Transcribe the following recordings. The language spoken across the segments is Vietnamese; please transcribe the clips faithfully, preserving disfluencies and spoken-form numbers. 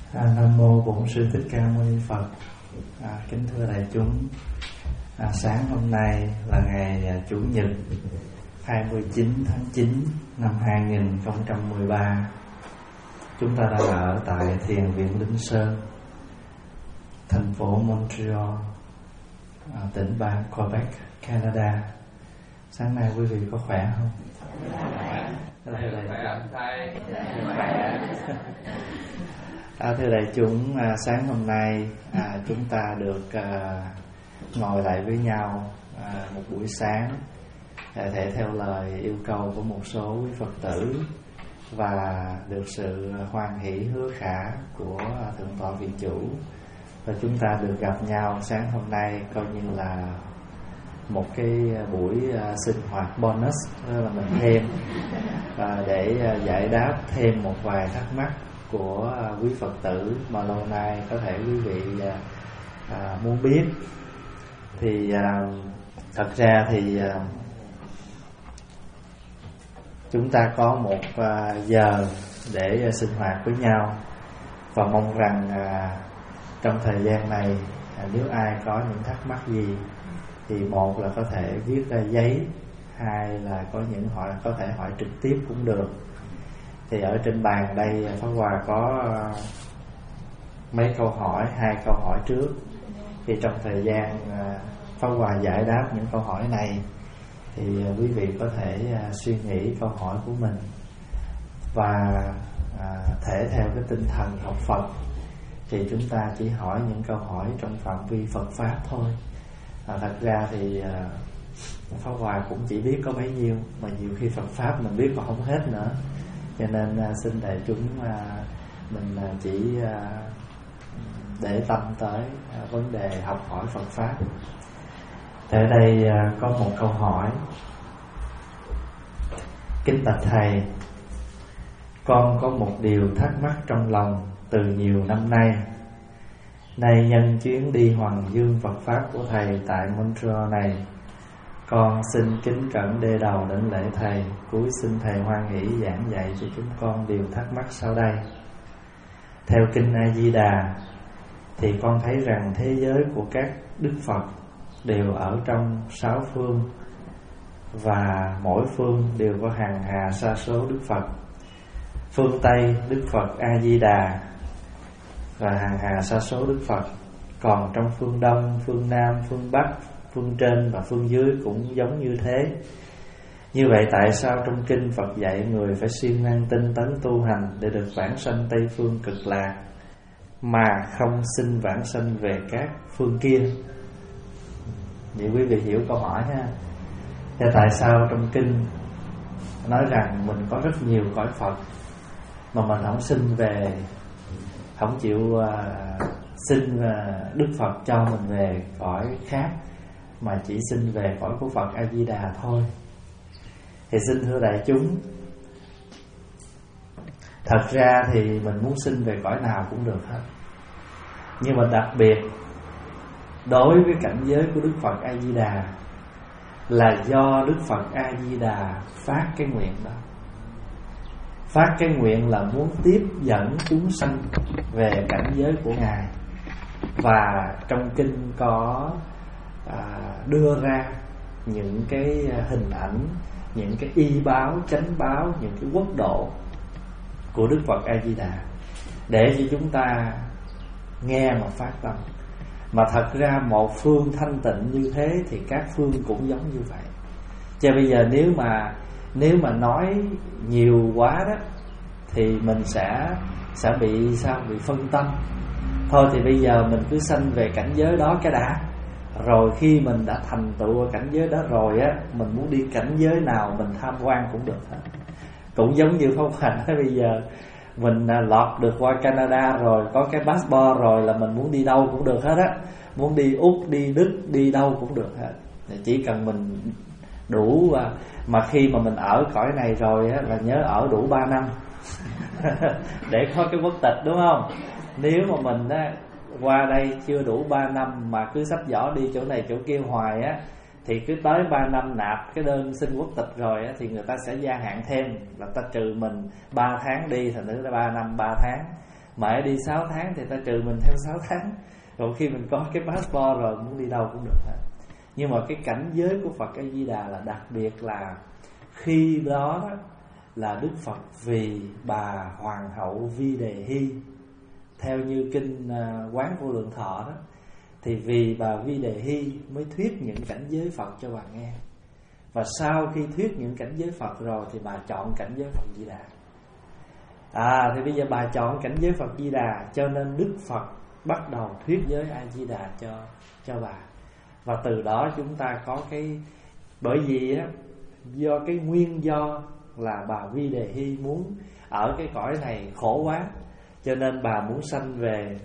À, Nam mô Bổn Sư Thích Ca Mâu Ni Phật. À, kính thưa đại chúng, à, sáng hôm nay là ngày à, Chủ nhật hai mươi chín tháng chín năm hai nghìn không trăm mười ba. Chúng ta đang ở tại Thiền viện Linh Sơn, thành phố Montreal, à, tỉnh bang Quebec, Canada. Sáng nay quý vị có khỏe không? Thưa đại À, thưa đại chúng, à, sáng hôm nay à, chúng ta được à, ngồi lại với nhau à, một buổi sáng, à, thể theo lời yêu cầu của một số quý Phật tử và được sự hoan hỷ hứa khả của à, Thượng tọa Viện Chủ, và chúng ta được gặp nhau sáng hôm nay coi như là một cái buổi à, sinh hoạt bonus, là mình thêm và để à, giải đáp thêm một vài thắc mắc của à, quý Phật tử mà lâu nay có thể quý vị à, à, muốn biết. Thì à, thật ra thì à, chúng ta có một à, giờ để à, sinh hoạt với nhau, và mong rằng à, trong thời gian này à, nếu ai có những thắc mắc gì thì một là có thể viết ra giấy, hai là có những hỏi có thể hỏi trực tiếp cũng được. Thì ở trên bàn đây Pháp Hòa có mấy câu hỏi, hai câu hỏi trước. Thì trong thời gian Pháp Hòa giải đáp những câu hỏi này thì quý vị có thể suy nghĩ câu hỏi của mình và thể theo cái tinh thần học Phật thì chúng ta chỉ hỏi những câu hỏi trong phạm vi Phật Pháp thôi. À, thật ra thì Pháp Hòa cũng chỉ biết có bấy nhiêu, mà nhiều khi Phật Pháp mình biết còn không hết nữa. Cho nên uh, xin đại chúng uh, mình uh, chỉ uh, để tâm tới uh, vấn đề học hỏi Phật Pháp. Ở đây uh, có một câu hỏi: kính bạch thầy, con có một điều thắc mắc trong lòng từ nhiều năm nay. Nay nhân chuyến đi Hoàng Dương Phật Pháp của thầy tại Montreal này, con xin kính cẩn đê đầu đến lễ thầy, cúi xin thầy hoan hỷ giảng dạy cho chúng con điều thắc mắc sau đây. Theo kinh A Di Đà thì con thấy rằng thế giới của các đức Phật đều ở trong sáu phương, và mỗi phương đều có hàng hà sa số đức Phật. Phương Tây đức Phật A Di Đà và hàng hà sa số đức Phật, còn trong phương Đông, phương Nam, phương Bắc, phương trên và phương dưới cũng giống như thế. Như vậy tại sao trong kinh Phật dạy người phải siêng năng tinh tấn tu hành để được vãng sanh Tây phương cực lạc, mà không xin vãng sanh về các phương kia? Vậy quý vị hiểu câu hỏi ha. Thế tại sao trong kinh nói rằng mình có rất nhiều cõi Phật mà mình không xin về, không chịu uh, xin uh, Đức Phật cho mình về cõi khác, mà chỉ xin về cõi của Phật A Di Đà thôi? Thì xin thưa đại chúng, thật ra thì mình muốn xin về cõi nào cũng được hết, nhưng mà đặc biệt đối với cảnh giới của Đức Phật A Di Đà là do Đức Phật A Di Đà phát cái nguyện đó. Phát cái nguyện là muốn tiếp dẫn chúng sanh về cảnh giới của Ngài. Và trong kinh có à, đưa ra những cái hình ảnh, những cái y báo, chánh báo, những cái quốc độ của Đức Phật A Di Đà để cho chúng ta nghe mà phát tâm. Mà thật ra một phương thanh tịnh như thế thì các phương cũng giống như vậy. Cho bây giờ nếu mà nếu mà nói nhiều quá đó thì mình sẽ sẽ bị sao? Bị phân tâm. Thôi thì bây giờ mình cứ sanh về cảnh giới đó cái đã, rồi khi mình đã thành tựu ở cảnh giới đó rồi á, mình muốn đi cảnh giới nào mình tham quan cũng được hết. Cũng giống như Pháp Hòa nói bây giờ mình lọt được qua Canada rồi, có cái passport rồi là mình muốn đi đâu cũng được hết á. Muốn đi Úc, đi Đức, đi đâu cũng được hết. Chỉ cần mình đủ, mà khi mà mình ở cõi này rồi á, là nhớ ở đủ ba năm để có cái quốc tịch, đúng không? Nếu mà mình á, qua đây chưa đủ ba năm mà cứ xách giỏ đi chỗ này chỗ kia hoài á, thì cứ tới ba năm nạp cái đơn xin quốc tịch rồi á, thì người ta sẽ gia hạn thêm, là ta trừ mình ba tháng đi, thành thử là ba năm ba tháng. mẹ đi sáu tháng thì ta trừ mình theo sáu tháng. Còn khi mình có cái passport rồi muốn đi đâu cũng được hết. Nhưng mà cái cảnh giới của Phật A Di Đà là đặc biệt là khi đó, đó là Đức Phật vì bà hoàng hậu Vi Đề Hy, theo như kinh Quán Vô Lượng Thọ đó, thì vì bà Vi Đề Hy mới thuyết những cảnh giới Phật cho bà nghe. Và sau khi thuyết những cảnh giới Phật rồi thì bà chọn cảnh giới Phật Di Đà. À thì bây giờ bà chọn cảnh giới Phật Di Đà, cho nên Đức Phật bắt đầu thuyết giới A Di Đà cho cho bà. Và từ đó chúng ta có cái, bởi vì á, do cái nguyên do là bà Vi Đề Hy muốn ở cái cõi này khổ quá, cho nên bà muốn sanh về,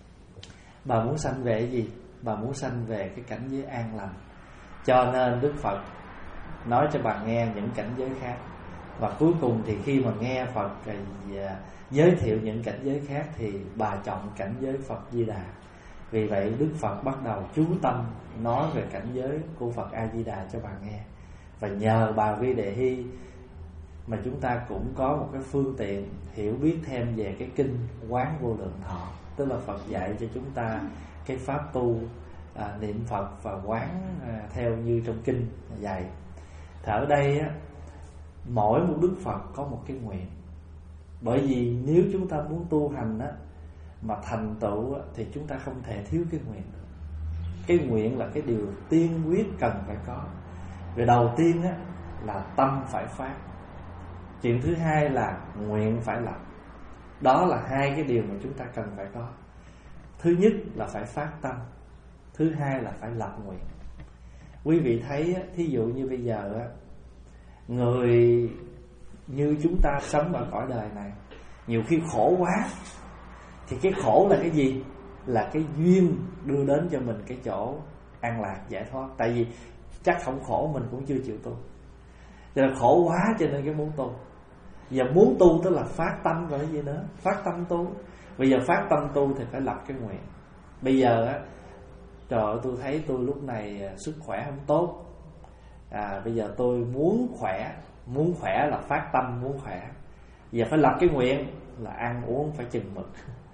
bà muốn sanh về cái gì? Bà muốn sanh về cái cảnh giới an lành. Cho nên Đức Phật nói cho bà nghe những cảnh giới khác. Và cuối cùng thì khi mà nghe Phật giới thiệu những cảnh giới khác thì bà chọn cảnh giới Phật Di Đà. Vì vậy Đức Phật bắt đầu chú tâm nói về cảnh giới của Phật A Di Đà cho bà nghe. Và nhờ bà Vi Đề Hy mà chúng ta cũng có một cái phương tiện hiểu biết thêm về cái kinh Quán Vô Lượng Thọ. Tức là Phật dạy cho chúng ta cái pháp tu à, niệm Phật và quán à, theo như trong kinh dạy. Thì ở đây á, mỗi một Đức Phật có một cái nguyện. Bởi vì nếu chúng ta muốn tu hành á, mà thành tựu á, thì chúng ta không thể thiếu cái nguyện được. Cái nguyện là cái điều tiên quyết cần phải có. Rồi đầu tiên á, là tâm phải phát. Chuyện thứ hai là nguyện phải lập. Đó là hai cái điều mà chúng ta cần phải có. Thứ nhất là phải phát tâm, thứ hai là phải lập nguyện. Quý vị thấy á, thí dụ như bây giờ á, người như chúng ta sống ở cõi đời này, nhiều khi khổ quá. Thì cái khổ là cái gì? Là cái duyên đưa đến cho mình cái chỗ an lạc, giải thoát. Tại vì chắc không khổ mình cũng chưa chịu tu. Cho nên khổ quá cho nên cái muốn tu. Giờ muốn tu tức là phát tâm rồi gì nữa. Phát tâm tu. Bây giờ phát tâm tu thì phải lập cái nguyện. Bây giờ á, trời ơi tôi thấy tôi lúc này sức khỏe không tốt, à, bây giờ tôi muốn khỏe. Muốn khỏe là phát tâm muốn khỏe. Giờ phải lập cái nguyện là ăn uống phải chừng mực.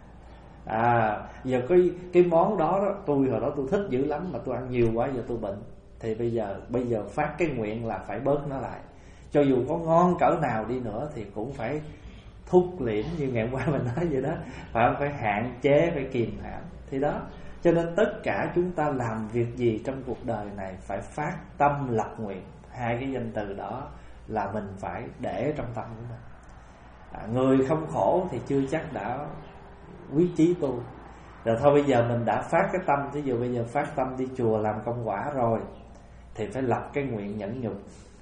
À, giờ cái, cái món đó, đó tôi hồi đó tôi thích dữ lắm mà tôi ăn nhiều quá giờ tôi bệnh. Thì bây giờ bây giờ phát cái nguyện là phải bớt nó lại. Cho dù có ngon cỡ nào đi nữa thì cũng phải thúc liễm, như ngày hôm qua mình nói vậy đó. Phải phải hạn chế, phải kìm hãm. Thì đó, cho nên tất cả chúng ta làm việc gì trong cuộc đời này phải phát tâm lập nguyện. Hai cái danh từ đó là mình phải để trong tâm của mình. À, người không khổ thì chưa chắc đã quý chí tu. Rồi thôi bây giờ mình đã phát cái tâm, ví dụ bây giờ phát tâm đi chùa làm công quả rồi thì phải lập cái nguyện nhẫn nhục.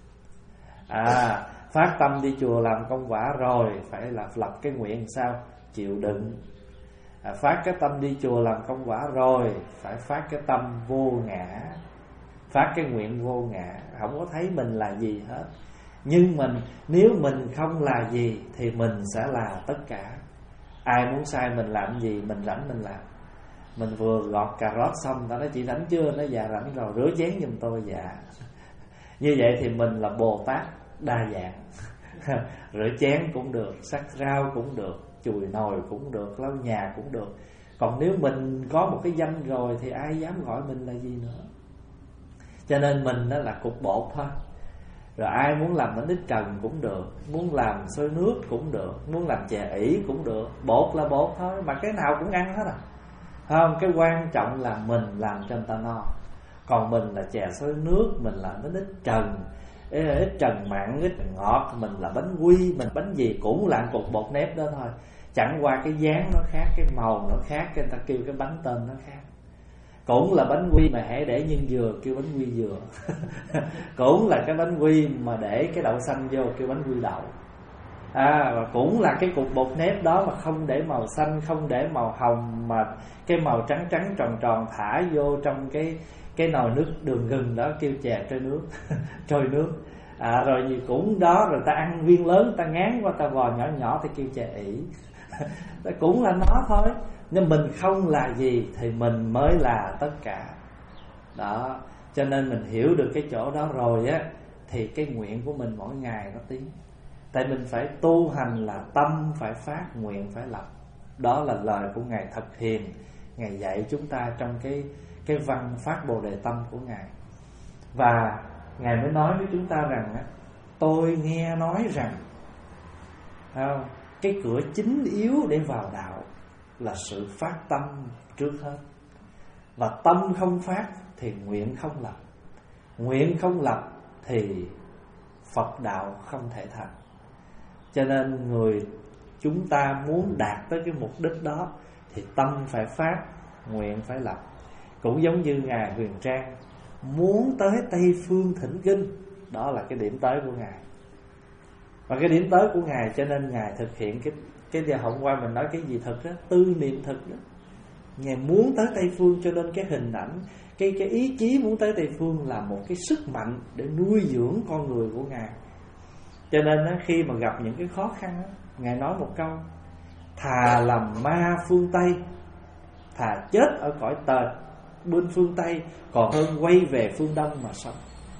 À, phát tâm đi chùa làm công quả rồi phải là lập cái nguyện sao? Chịu đựng. À, phát cái tâm đi chùa làm công quả rồi phải phát cái tâm vô ngã. Phát cái nguyện vô ngã, không có thấy mình là gì hết. Nhưng mình, nếu mình không là gì thì mình sẽ là tất cả. Ai muốn sai mình làm gì, mình rảnh mình làm. Mình vừa gọt cà rốt xong, ta nói chị rảnh chưa? Nó dạ rảnh rồi, rửa chén giùm tôi. Dạ. Như vậy thì mình là Bồ Tát đa dạng. Rửa chén cũng được, sắc rau cũng được, chùi nồi cũng được, lau nhà cũng được. Còn nếu mình có một cái danh rồi thì ai dám gọi mình là gì nữa. Cho nên mình đó là cục bột thôi. Rồi ai muốn làm bánh ít trần cũng được, muốn làm xôi nước cũng được, muốn làm chè ỉ cũng được. Bột là bột thôi, mà cái nào cũng ăn hết à. Không, cái quan trọng là mình làm cho người ta no. Còn mình là chè xôi nước, mình là bánh ít trần, ít trần mặn, ít trần ngọt, mình là bánh quy, mình bánh gì cũng là cục bột nếp đó thôi. Chẳng qua cái dáng nó khác, cái màu nó khác, cái người ta kêu cái bánh tên nó khác. Cũng là bánh quy mà hãy để nhân dừa kêu bánh quy dừa. Cũng là cái bánh quy mà để cái đậu xanh vô kêu bánh quy đậu. À, và cũng là cái cục bột nếp đó mà không để màu xanh, không để màu hồng, mà cái màu trắng trắng tròn tròn thả vô trong cái cái nồi nước đường gừng đó kêu chè trôi nước. Trôi nước. À, rồi gì cũng đó, rồi ta ăn viên lớn, ta ngán qua ta vò nhỏ nhỏ thì kêu chè ỉ. Cũng là nó thôi. Nhưng mình không là gì thì mình mới là tất cả. Đó, cho nên mình hiểu được cái chỗ đó rồi á, thì cái nguyện của mình mỗi ngày nó tiến. Tại mình phải tu hành là tâm phải phát, nguyện phải lập. Đó là lời của Ngài Thật Hiền, Ngài dạy chúng ta trong cái, cái văn phát Bồ Đề Tâm của Ngài. Và Ngài mới nói với chúng ta rằng tôi nghe nói rằng không, cái cửa chính yếu để vào đạo là sự phát tâm trước hết. Và tâm không phát thì nguyện không lập. Nguyện không lập thì Phật đạo không thể thành. Cho nên người chúng ta muốn đạt tới cái mục đích đó thì tâm phải phát, nguyện phải lập. Cũng giống như Ngài Huyền Trang muốn tới Tây Phương thỉnh kinh, đó là cái điểm tới của Ngài. Và cái điểm tới của Ngài cho nên Ngài thực hiện cái cái giờ hôm qua mình nói cái gì thực đó, tư niệm thực đó. Ngài muốn tới Tây Phương cho nên cái hình ảnh, cái cái ý chí muốn tới Tây Phương là một cái sức mạnh để nuôi dưỡng con người của Ngài. Cho nên đó, khi mà gặp những cái khó khăn đó, Ngài nói một câu: thà làm ma phương Tây, thà chết ở cõi tời bên phương Tây còn hơn quay về phương Đông mà sống.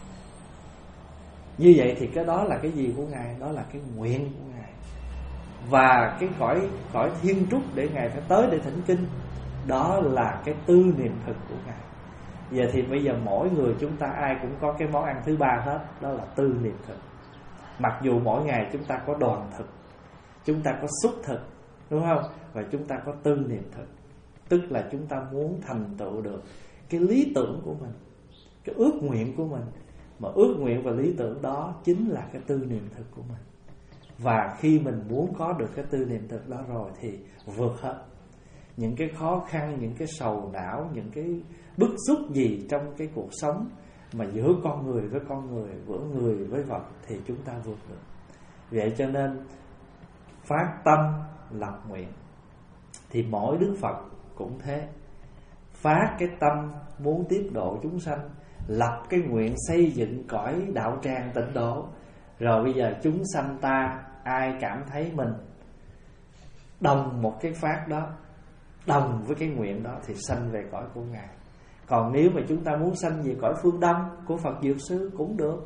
Như vậy thì cái đó là cái gì của Ngài? Đó là cái nguyện của Ngài. Và cái cõi cõi thiên trúc để Ngài phải tới để thỉnh kinh, đó là cái tư niệm thực của Ngài. Giờ thì bây giờ mỗi người chúng ta ai cũng có cái món ăn thứ ba hết, đó là tư niệm thực. Mặc dù mỗi ngày chúng ta có đoàn thực, chúng ta có xúc thực, đúng không? Và chúng ta có tư niệm thực. Tức là chúng ta muốn thành tựu được cái lý tưởng của mình, cái ước nguyện của mình. Mà ước nguyện và lý tưởng đó chính là cái tư niệm thực của mình. Và khi mình muốn có được cái tư niệm thực đó rồi thì vượt hết những cái khó khăn, những cái sầu não, những cái bức xúc gì trong cái cuộc sống mà giữa con người với con người, giữa người với vật thì chúng ta vượt được. Vậy cho nên phát tâm lập nguyện. Thì mỗi Đức Phật cũng thế, phát cái tâm muốn tiếp độ chúng sanh, lập cái nguyện xây dựng cõi đạo tràng tịnh độ. Rồi bây giờ chúng sanh ta ai cảm thấy mình đồng một cái phát đó, đồng với cái nguyện đó thì sanh về cõi của Ngài. Còn nếu mà chúng ta muốn sanh về cõi phương Đông của Phật Dược Sư cũng được.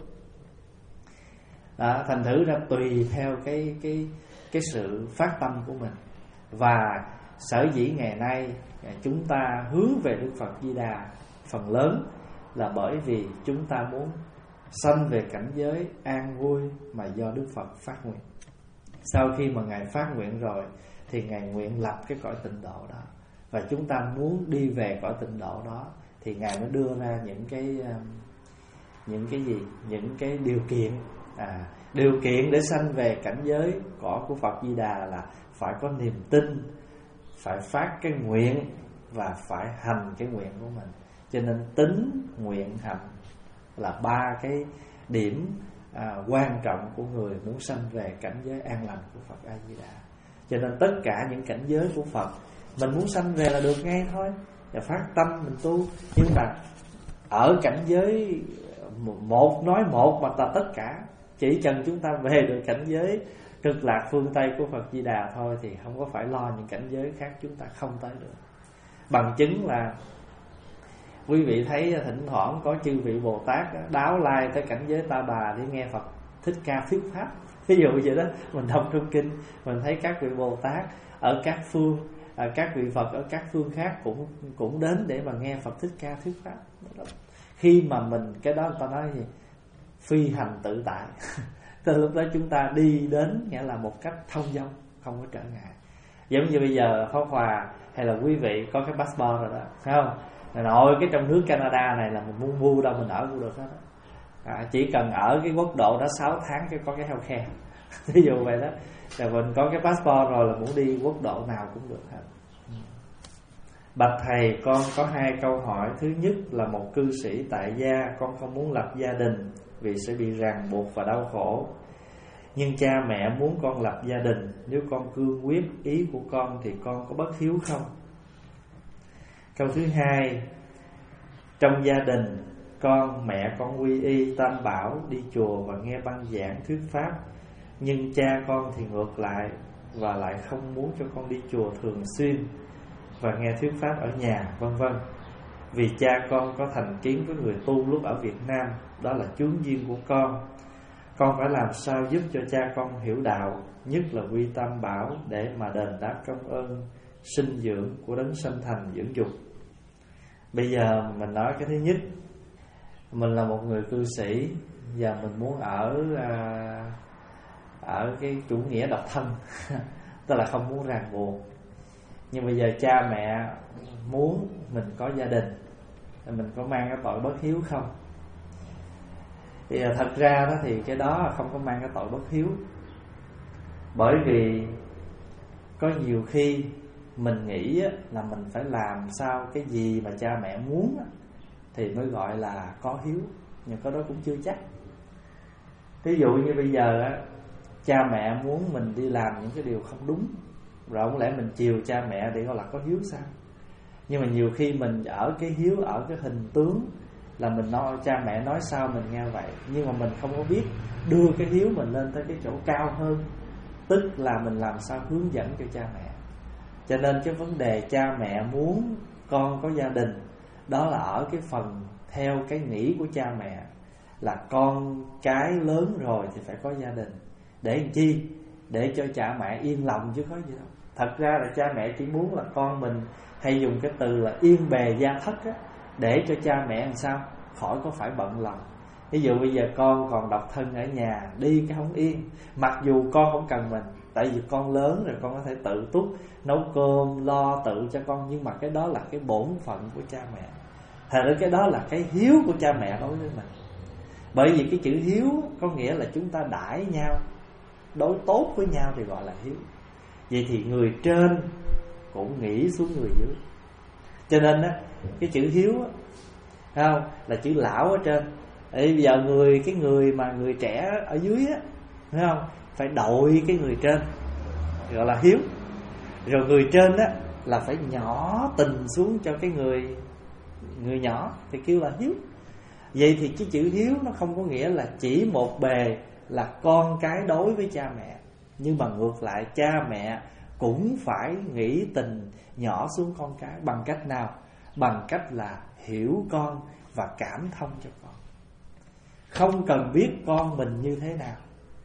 Đó, thành thử ra tùy theo cái cái cái sự phát tâm của mình. Và sở dĩ ngày nay chúng ta hướng về Đức Phật Di Đà phần lớn là bởi vì chúng ta muốn sanh về cảnh giới an vui mà do Đức Phật phát nguyện. Sau khi mà Ngài phát nguyện rồi thì Ngài nguyện lập cái cõi tịnh độ đó. Và chúng ta muốn đi về cõi tịnh độ đó thì Ngài mới đưa ra những cái những cái gì? Những cái điều kiện. À, điều kiện để sanh về cảnh giới cõi của Phật Di Đà là phải có niềm tin, phải phát cái nguyện và phải hành cái nguyện của mình. Cho nên tính, nguyện, hành là ba cái điểm à, quan trọng của người muốn sanh về cảnh giới an lành của Phật A Di Đà. Cho nên tất cả những cảnh giới của Phật mình muốn sanh về là được ngay thôi, và phát tâm mình tu. Nhưng mà ở cảnh giới một nói một mà ta tất cả, chỉ cần chúng ta về được cảnh giới cực lạc phương Tây của Phật Di Đà thôi thì không có phải lo những cảnh giới khác chúng ta không tới được. Bằng chứng là quý vị thấy thỉnh thoảng có chư vị Bồ Tát đáo lai tới cảnh giới Ta Bà để nghe Phật Thích Ca thuyết pháp. Ví dụ vậy đó, mình đọc trong kinh mình thấy các vị Bồ Tát ở các phương, à, các vị Phật ở các phương khác cũng cũng đến để mà nghe Phật Thích Ca thuyết pháp. Khi mà mình cái đó người ta nói gì? Phi hành tự tại. Từ lúc đó chúng ta đi đến nghĩa là một cách thông dong, không có trở ngại. Giống như bây giờ Pháp Hòa hay là quý vị có cái passport rồi đó, phải không? Nội cái trong nước Canada này là mình muốn mua đâu mình ở cũng được hết. À, chỉ cần ở cái quốc độ đó sáu tháng cái có cái healthcare. Ví dụ vậy đó. Rồi mình có cái passport rồi là muốn đi quốc độ nào cũng được hết. Bạch thầy, con có hai câu hỏi. Thứ nhất là một cư sĩ tại gia, con không muốn lập gia đình vì sẽ bị ràng buộc và đau khổ. Nhưng cha mẹ muốn con lập gia đình, nếu con cương quyết ý của con thì con có bất hiếu không? Câu thứ hai, trong gia đình con mẹ con quy y tam bảo, đi chùa và nghe băng giảng thuyết pháp, nhưng cha con thì ngược lại và lại không muốn cho con đi chùa thường xuyên và nghe thuyết pháp ở nhà, vân vân. Vì cha con có thành kiến với người tu lúc ở Việt Nam, đó là chướng duyên của con. Con phải làm sao giúp cho cha con hiểu đạo, nhất là quy tam bảo để mà đền đáp công ơn sinh dưỡng của đấng sanh thành dưỡng dục. Bây giờ mình nói cái thứ nhất, mình là một người cư sĩ và mình muốn ở ở cái chủ nghĩa độc thân tức là không muốn ràng buộc. Nhưng bây giờ cha mẹ muốn mình có gia đình, mình có mang cái tội bất hiếu không? Thì thật ra đó thì cái đó không có mang cái tội bất hiếu. Bởi vì có nhiều khi mình nghĩ là mình phải làm sao cái gì mà cha mẹ muốn thì mới gọi là có hiếu, nhưng cái đó cũng chưa chắc. Ví dụ như bây giờ cha mẹ muốn mình đi làm những cái điều không đúng, rồi không lẽ mình chiều cha mẹ để gọi là có hiếu sao? Nhưng mà nhiều khi mình ở cái hiếu ở cái hình tướng là mình nói cha mẹ nói sao mình nghe vậy, nhưng mà mình không có biết đưa cái hiếu mình lên tới cái chỗ cao hơn, tức là mình làm sao hướng dẫn cho cha mẹ. Cho nên cái vấn đề cha mẹ muốn con có gia đình, đó là ở cái phần theo cái nghĩ của cha mẹ là con cái lớn rồi thì phải có gia đình. Để làm chi? Để cho cha mẹ yên lòng chứ có gì đâu. Thật ra là cha mẹ chỉ muốn là con mình, hay dùng cái từ là yên bề gia thất á, để cho cha mẹ làm sao khỏi có phải bận lòng. Ví dụ bây giờ con còn độc thân ở nhà, đi cái không yên, mặc dù con không cần mình, tại vì con lớn rồi con có thể tự túc nấu cơm lo tự cho con, nhưng mà cái đó là cái bổn phận của cha mẹ. Thật ra cái đó là cái hiếu của cha mẹ đối với mình. Bởi vì cái chữ hiếu có nghĩa là chúng ta đãi nhau, đối tốt với nhau thì gọi là hiếu. Vậy thì người trên cũng nghĩ xuống người dưới. Cho nên á, cái chữ hiếu á, không là chữ lão ở trên. Bây giờ người cái người mà người trẻ ở dưới á, thấy không, phải đội cái người trên, gọi là hiếu. Rồi người trên á là phải nhỏ tình xuống cho cái người người nhỏ thì kêu là hiếu. Vậy thì cái chữ hiếu nó không có nghĩa là chỉ một bề là con cái đối với cha mẹ, nhưng mà ngược lại cha mẹ cũng phải nghĩ tình nhỏ xuống con cái. Bằng cách nào? Bằng cách là hiểu con và cảm thông cho con. Không cần biết con mình như thế nào,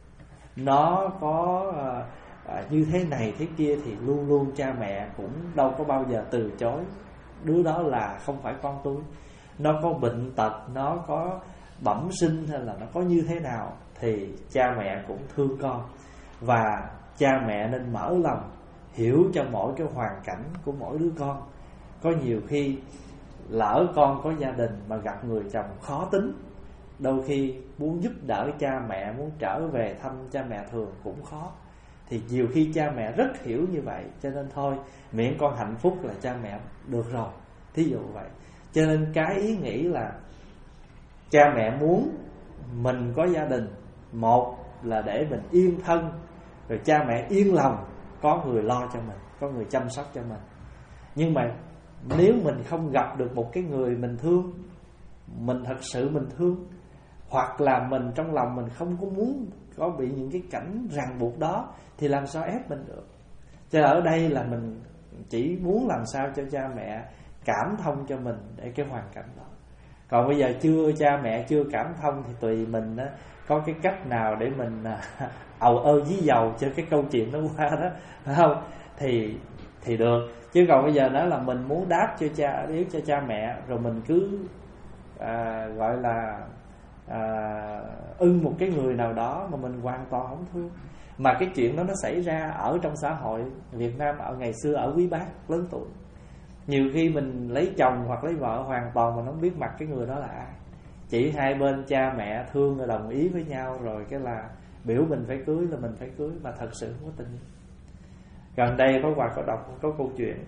nó có à, như thế này thế kia, thì luôn luôn cha mẹ cũng đâu có bao giờ từ chối đứa đó là không phải con tôi. Nó có bệnh tật, nó có bẩm sinh hay là nó có như thế nào thì cha mẹ cũng thương con. Và cha mẹ nên mở lòng hiểu cho mỗi cái hoàn cảnh của mỗi đứa con. Có nhiều khi lỡ con có gia đình mà gặp người chồng khó tính, đôi khi muốn giúp đỡ cha mẹ, muốn trở về thăm cha mẹ thường cũng khó. Thì nhiều khi cha mẹ rất hiểu như vậy, cho nên thôi miễn con hạnh phúc là cha mẹ được rồi, thí dụ vậy. Cho nên cái ý nghĩ là cha mẹ muốn mình có gia đình, một là để mình yên thân, rồi cha mẹ yên lòng, có người lo cho mình, có người chăm sóc cho mình. Nhưng mà nếu mình không gặp được một cái người mình thương, mình thật sự mình thương, hoặc là mình trong lòng mình không có muốn có bị những cái cảnh ràng buộc đó, thì làm sao ép mình được. Cho ở đây là mình chỉ muốn làm sao cho cha mẹ cảm thông cho mình để cái hoàn cảnh đó. Còn bây giờ chưa cha mẹ chưa cảm thông thì tùy mình đó, có cái cách nào để mình ầu ơ dí dầu cho cái câu chuyện nó qua đó, phải không? Thì thì được. Chứ còn bây giờ nói là mình muốn đáp cho cha, yếu cho cha mẹ, rồi mình cứ à, gọi là à, ưng một cái người nào đó mà mình hoàn toàn không thương. Mà cái chuyện đó nó xảy ra ở trong xã hội Việt Nam ở ngày xưa, ở quý bác lớn tuổi. Nhiều khi mình lấy chồng hoặc lấy vợ hoàn toàn mình không biết mặt cái người đó là ai, chỉ hai bên cha mẹ thương rồi đồng ý với nhau, rồi cái là biểu mình phải cưới là mình phải cưới, mà thật sự không có tình. Gần đây có Hòa có đọc có câu chuyện,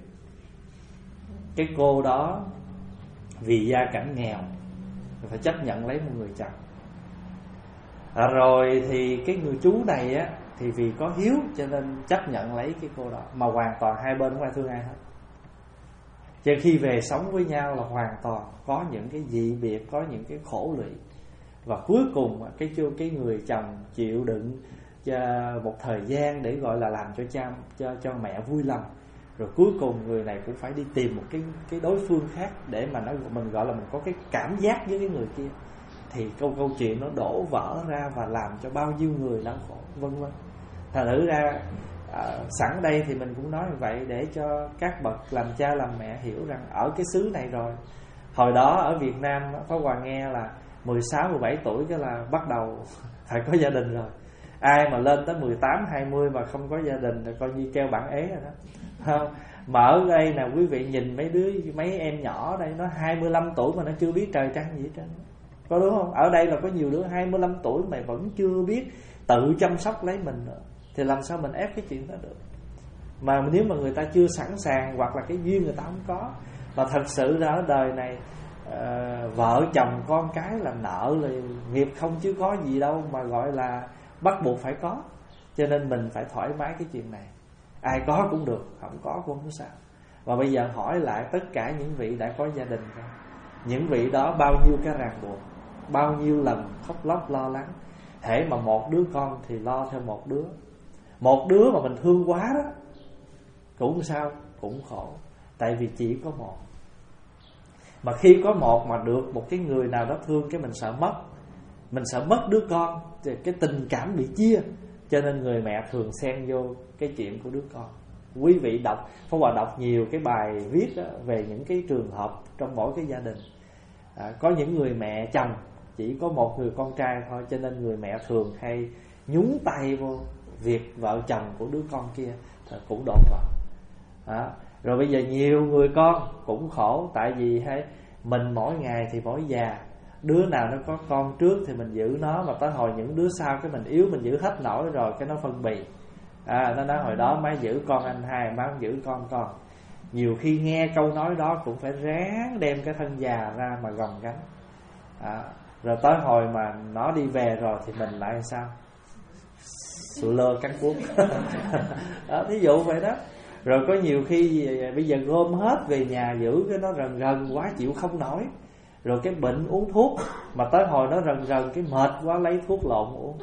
cái cô đó vì gia cảnh nghèo phải chấp nhận lấy một người chồng. À, rồi thì cái người chú này á thì vì có hiếu cho nên chấp nhận lấy cái cô đó, mà hoàn toàn hai bên không ai thương ai hết. Cho khi về sống với nhau là hoàn toàn có những cái dị biệt, có những cái khổ lụy. Và cuối cùng cái cái người chồng chịu đựng cho một thời gian để gọi là làm cho cha cho cho mẹ vui lòng, rồi cuối cùng người này cũng phải đi tìm một cái cái đối phương khác để mà nó mình gọi là mình có cái cảm giác với cái người kia. Thì câu câu chuyện nó đổ vỡ ra và làm cho bao nhiêu người đau khổ, vân vân. Thật thử ra à, sẵn đây thì mình cũng nói như vậy để cho các bậc làm cha làm mẹ hiểu rằng ở cái xứ này rồi, hồi đó ở Việt Nam Pháp Hòa nghe là mười sáu, mười bảy tuổi cái là bắt đầu phải có gia đình rồi. Ai mà lên tới mười tám, hai mươi mà không có gia đình thì coi như keo bản ế rồi đó. Không? Mà ở đây nè quý vị nhìn mấy đứa, mấy em nhỏ đây nó hai mươi lăm tuổi mà nó chưa biết trời trăng gì hết trơn. Có đúng không? Ở đây là có nhiều đứa hai mươi lăm tuổi mà vẫn chưa biết tự chăm sóc lấy mình nữa. Thì làm sao mình ép cái chuyện đó được? Mà nếu mà người ta chưa sẵn sàng, hoặc là cái duyên người ta không có, mà thật sự ra ở đời này uh, vợ chồng con cái là nợ là nghiệp không chứ có gì đâu mà gọi là bắt buộc phải có. Cho nên mình phải thoải mái cái chuyện này. Ai có cũng được, không có cũng không sao. Và bây giờ hỏi lại tất cả những vị đã có gia đình rồi, những vị đó bao nhiêu cái ràng buộc, bao nhiêu lần khóc lóc lo lắng. Hễ mà một đứa con thì lo theo một đứa. Một đứa mà mình thương quá đó cũng sao, cũng khổ. Tại vì chỉ có một. Mà khi có một mà được một cái người nào đó thương, cái mình sợ mất. Mình sợ mất đứa con, thì cái tình cảm bị chia. Cho nên người mẹ thường xen vô cái chuyện của đứa con. Quý vị đọc, Pháp Hòa đọc nhiều cái bài viết đó, về những cái trường hợp trong mỗi cái gia đình. à, Có những người mẹ chồng chỉ có một người con trai thôi, cho nên người mẹ thường hay nhúng tay vô việc vợ chồng của đứa con kia cũng đổ vào. à, Rồi bây giờ nhiều người con cũng khổ. Tại vì hay mình mỗi ngày thì mỗi già, đứa nào nó có con trước thì mình giữ nó, mà tới hồi những đứa sau cái mình yếu, mình giữ hết nổi rồi cái nó phân bì. à, Nó nói hồi đó má giữ con anh hai, má không giữ con con. Nhiều khi nghe câu nói đó cũng phải ráng đem cái thân già ra mà gồng gánh. à, Rồi tới hồi mà nó đi về rồi thì mình lại sao? Sụ lơ cắn cuốc. Đó, thí dụ vậy đó. Rồi có nhiều khi bây giờ gom hết về nhà giữ, cái nó rần rần quá chịu không nổi. Rồi cái bệnh uống thuốc, mà tới hồi nó rần rần cái mệt quá lấy thuốc lộn uống.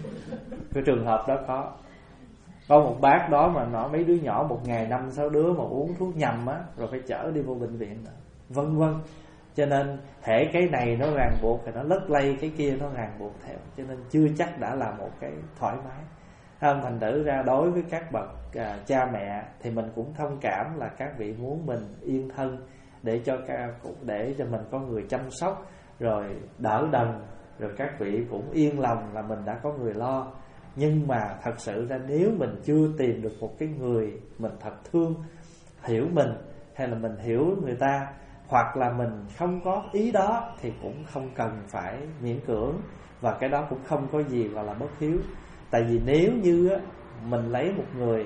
Cái trường hợp đó có. Có một bác đó mà nó mấy đứa nhỏ một ngày năm sáu đứa mà uống thuốc nhầm á, rồi phải chở đi vô bệnh viện đó. Vân vân. Cho nên thể cái này nó ràng buộc thì nó lất lay cái kia nó ràng buộc theo. Cho nên chưa chắc đã là một cái thoải mái. Không, thành thử ra đối với các bậc à, cha mẹ thì mình cũng thông cảm là các vị muốn mình yên thân, để cho để cho mình có người chăm sóc, rồi đỡ đần, rồi các vị cũng yên lòng là mình đã có người lo. Nhưng mà thật sự ra nếu mình chưa tìm được một cái người mình thật thương, hiểu mình, hay là mình hiểu người ta, hoặc là mình không có ý đó, thì cũng không cần phải miễn cưỡng. Và cái đó cũng không có gì gọi là bất hiếu. Tại vì nếu như á, mình lấy một người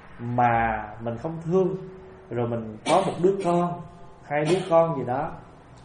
mà mình không thương, rồi mình có một đứa con, hai đứa con gì đó,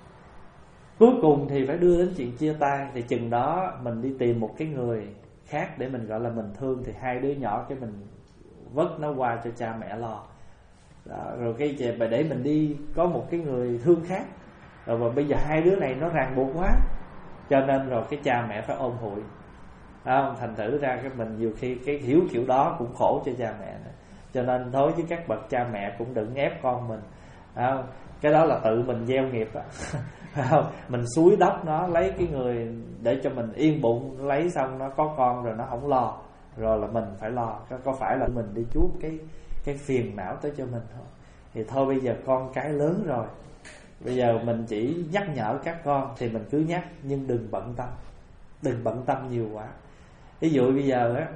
cuối cùng thì phải đưa đến chuyện chia tay, thì chừng đó mình đi tìm một cái người khác để mình gọi là mình thương, thì hai đứa nhỏ cái mình vất nó qua cho cha mẹ lo. Đó, rồi cái để mình đi có một cái người thương khác. Rồi mà bây giờ hai đứa này nó ràng buộc quá, cho nên rồi cái cha mẹ phải ôm hụi. À, thành thử ra cái mình nhiều khi cái hiểu kiểu đó cũng khổ cho cha mẹ nữa. Cho nên đối với các bậc cha mẹ cũng đừng ép con mình. À, cái đó là tự mình gieo nghiệp á. Mình xúi đắp nó lấy cái người để cho mình yên bụng, lấy xong nó có con rồi nó không lo, rồi là mình phải lo. Có phải là mình đi chuốc cái cái phiền não tới cho mình thôi. Thì thôi bây giờ con cái lớn rồi, bây giờ mình chỉ nhắc nhở các con thì mình cứ nhắc, nhưng đừng bận tâm, đừng bận tâm nhiều quá. Ví dụ bây giờ á,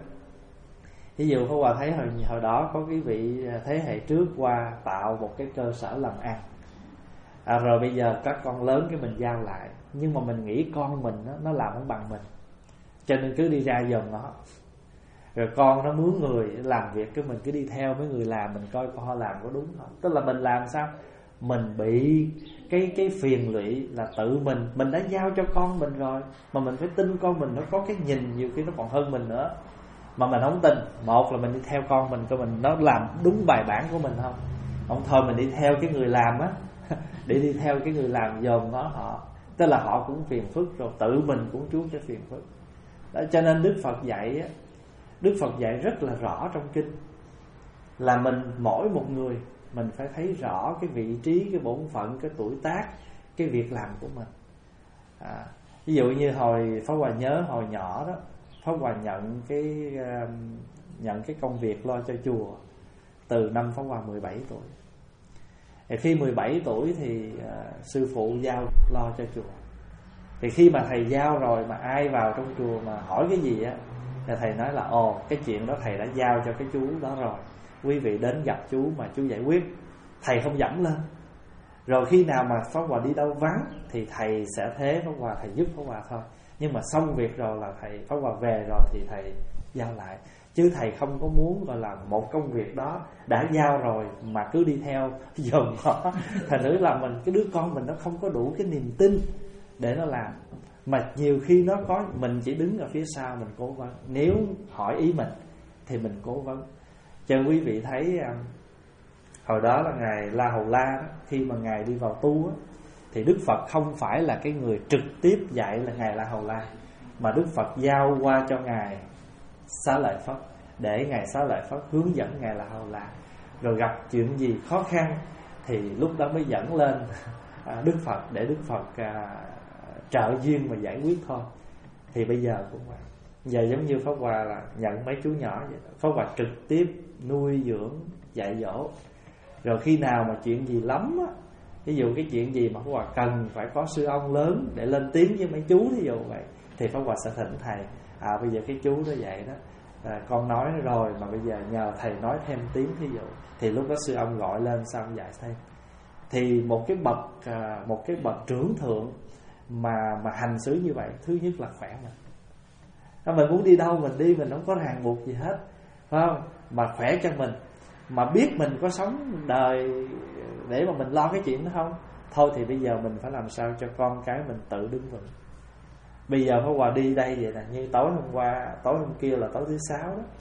ví dụ Pháp Hòa thấy hồi, hồi đó có cái vị thế hệ trước qua tạo một cái cơ sở làm ăn. À, rồi bây giờ các con lớn cái mình giao lại, nhưng mà mình nghĩ con mình nó, nó làm không bằng mình, cho nên cứ đi ra dòm nó. Rồi con nó mướn người làm việc, cái mình cứ đi theo mấy người làm, mình coi con họ làm có đúng không. Tức là mình làm sao mình bị cái cái phiền lụy là tự mình mình đã giao cho con mình rồi, mà mình phải tin con mình nó có cái nhìn, nhiều khi nó còn hơn mình nữa, mà mình không tin. Một là mình đi theo con mình coi mình nó làm đúng bài bản của mình không, không thôi mình đi theo cái người làm á để đi theo cái người làm dòm nó họ, tức là họ cũng phiền phức rồi tự mình cũng chuốc cái phiền phức đó. Cho nên Đức Phật dạy á, Đức Phật dạy rất là rõ trong kinh là mình mỗi một người mình phải thấy rõ cái vị trí, cái bổn phận, cái tuổi tác, cái việc làm của mình. À, ví dụ như hồi Pháp Hòa nhớ hồi nhỏ đó, Pháp Hòa nhận cái nhận cái công việc lo cho chùa từ năm Pháp Hòa mười bảy tuổi. Thì khi mười bảy tuổi thì uh, sư phụ giao lo cho chùa. Thì khi mà thầy giao rồi mà ai vào trong chùa mà hỏi cái gì á, thì thầy nói là ồ, cái chuyện đó thầy đã giao cho cái chú đó rồi, quý vị đến gặp chú mà chú giải quyết. Thầy không dẫm lên. Rồi khi nào mà Pháp Hòa đi đâu vắng thì thầy sẽ thế Pháp Hòa, thầy giúp Pháp Hòa thôi. Nhưng mà xong việc rồi là thầy Pháp Hòa về rồi thì thầy giao lại. Chứ thầy không có muốn gọi là một công việc đó đã giao rồi mà cứ đi theo dòm ngó. Thành nữ là mình, cái đứa con mình nó không có đủ cái niềm tin để nó làm. Mà nhiều khi nó có, mình chỉ đứng ở phía sau mình cố vấn. Nếu hỏi ý mình thì mình cố vấn. Cho quý vị thấy hồi đó là Ngài La Hầu La đó, khi mà Ngài đi vào tu á, thì Đức Phật không phải là cái người trực tiếp dạy là Ngài La Hầu La, mà Đức Phật giao qua cho Ngài Xá Lợi Phất, để Ngài Xá Lợi Phất hướng dẫn Ngài La Hầu La. Rồi gặp chuyện gì khó khăn thì lúc đó mới dẫn lên Đức Phật để Đức Phật à, trợ duyên mà giải quyết thôi. Thì bây giờ cũng vậy. Giờ giống như Pháp Hòa là nhận mấy chú nhỏ vậy. Pháp Hòa trực tiếp nuôi dưỡng, dạy dỗ. Rồi khi nào mà chuyện gì lắm á, ví dụ cái chuyện gì mà Pháp Hòa cần phải có sư ông lớn để lên tiếng với mấy chú, ví dụ vậy, thì Pháp Hòa sẽ thỉnh thầy. À bây giờ cái chú đó vậy đó, à, con nói rồi mà bây giờ nhờ thầy nói thêm tiếng, ví dụ. Thì lúc đó sư ông gọi lên xong dạy thêm. Thì một cái bậc à, một cái bậc trưởng thượng mà mà hành xử như vậy, thứ nhất là khỏe mình. Đó, mình muốn đi đâu mình đi, mình không có ràng buộc gì hết, phải không? Mà khỏe cho mình, mà biết mình có sống đời để mà mình lo cái chuyện đó không. Thôi thì bây giờ mình phải làm sao cho con cái mình tự đứng vững. Bây giờ Pháp Hòa đi đây vậy nè, như tối hôm qua, tối hôm kia là tối thứ sáu đó,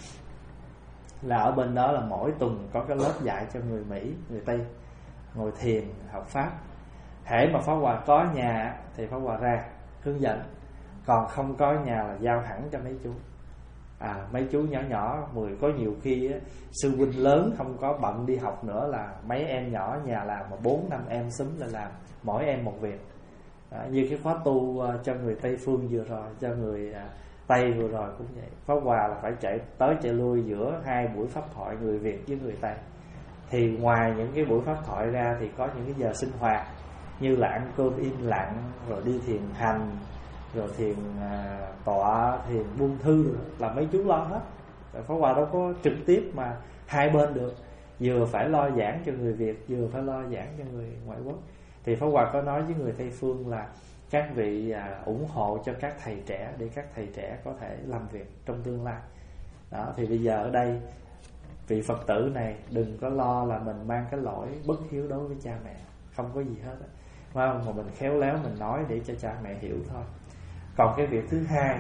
là ở bên đó là mỗi tuần có cái lớp dạy cho người Mỹ, người Tây ngồi thiền học pháp. Hễ mà Pháp Hòa có nhà thì Pháp Hòa ra hướng dẫn, còn không có nhà là giao hẳn cho mấy chú. À, mấy chú nhỏ nhỏ mười, có nhiều khi á, sư huynh lớn không có bận đi học nữa là mấy em nhỏ nhà làm mà bốn năm em xúm lên làm, mỗi em một việc. À, như cái khóa tu uh, cho người Tây phương vừa rồi, cho người uh, Tây vừa rồi cũng vậy. Pháp Hòa là phải chạy tới chạy lui giữa hai buổi pháp thoại người Việt với người Tây. Thì ngoài những cái buổi pháp thoại ra thì có những cái giờ sinh hoạt như là ăn cơm im lặng, rồi đi thiền hành, rồi thiền à, tọa, thiền buông thư rồi, là mấy chú lo hết. Pháp Hòa đâu có trực tiếp mà hai bên được, vừa phải lo giảng cho người Việt, vừa phải lo giảng cho người ngoại quốc. Thì Pháp Hòa có nói với người Tây phương là các vị à, ủng hộ cho các thầy trẻ, để các thầy trẻ có thể làm việc trong tương lai. Đó, thì bây giờ ở đây vị Phật tử này đừng có lo là mình mang cái lỗi bất hiếu đối với cha mẹ, không có gì hết á, phải không? Mà mình khéo léo mình nói để cho cha mẹ hiểu thôi. Còn cái việc thứ hai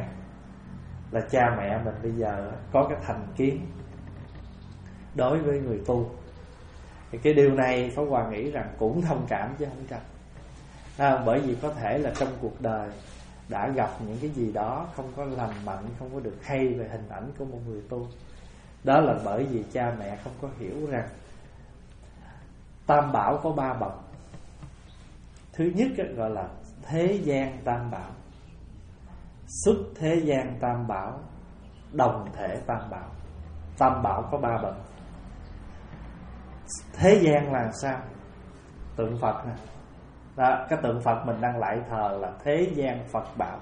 là cha mẹ mình bây giờ có cái thành kiến đối với người tu. Thì cái điều này Pháp Hòa nghĩ rằng cũng thông cảm chứ không trách. À, bởi vì có thể là trong cuộc đời đã gặp những cái gì đó không có lành mạnh, không có được hay về hình ảnh của một người tu. Đó là bởi vì cha mẹ không có hiểu rằng tam bảo có ba bậc. Thứ nhất gọi là thế gian tam bảo, xuất thế gian tam bảo, đồng thể tam bảo. Tam bảo có ba bậc. Thế gian là sao? Tượng Phật nè. Đó, cái tượng Phật mình đang lại thờ là thế gian Phật bảo.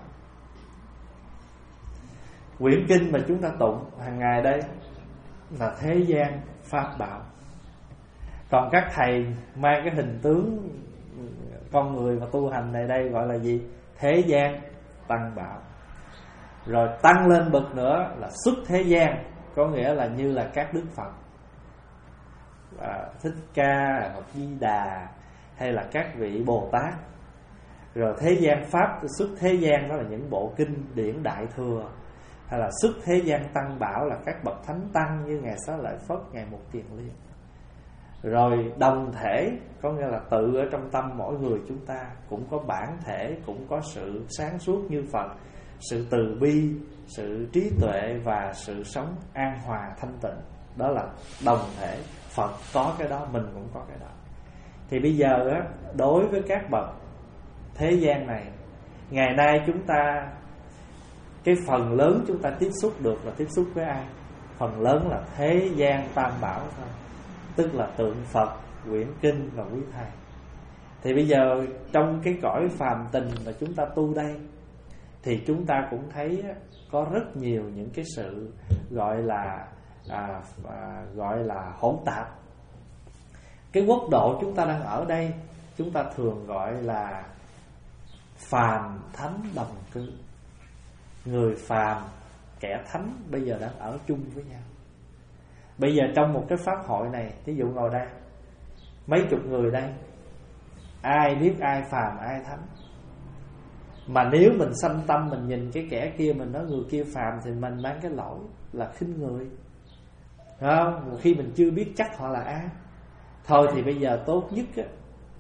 Quyển kinh mà chúng ta tụng hàng ngày đây là thế gian Pháp bảo. Còn các thầy mang cái hình tướng con người mà tu hành này đây gọi là gì? Thế gian Tăng bảo. Rồi tăng lên bậc nữa là xuất thế gian, có nghĩa là như là các Đức Phật, à, Thích Ca, Phật Di Đà, hay là các vị Bồ Tát. Rồi thế gian Pháp, xuất thế gian đó là những bộ kinh điển Đại Thừa. Hay là xuất thế gian Tăng bảo là các bậc thánh tăng như Ngài Xá Lợi Phất, Ngài Mục Kiền Liên. Rồi đồng thể có nghĩa là tự ở trong tâm mỗi người chúng ta cũng có bản thể, cũng có sự sáng suốt như Phật, sự từ bi, sự trí tuệ và sự sống an hòa thanh tịnh. Đó là đồng thể. Phật có cái đó, mình cũng có cái đó. Thì bây giờ á, đối với các bậc thế gian này, ngày nay chúng ta, cái phần lớn chúng ta tiếp xúc được là tiếp xúc với ai? phần lớn là thế gian tam bảo thôi, tức là tượng Phật, quyển kinh và quý thầy. Thì bây giờ trong cái cõi phàm tình mà chúng ta tu đây, thì chúng ta cũng thấy có rất nhiều những cái sự gọi là à, à, gọi là hỗn tạp. Cái quốc độ chúng ta đang ở đây, chúng ta thường gọi là phàm thánh đồng cư. Người phàm, kẻ thánh bây giờ đang ở chung với nhau. Bây giờ trong một cái pháp hội này, ví dụ ngồi đây mấy chục người đây, ai biết ai phàm ai thánh? Mà nếu mình sanh tâm mình nhìn cái kẻ kia, mình nói người kia phàm, thì mình mang cái lỗi là khinh người, phải không? Khi mình chưa biết chắc họ là ai. Thôi thì bây giờ tốt nhất á,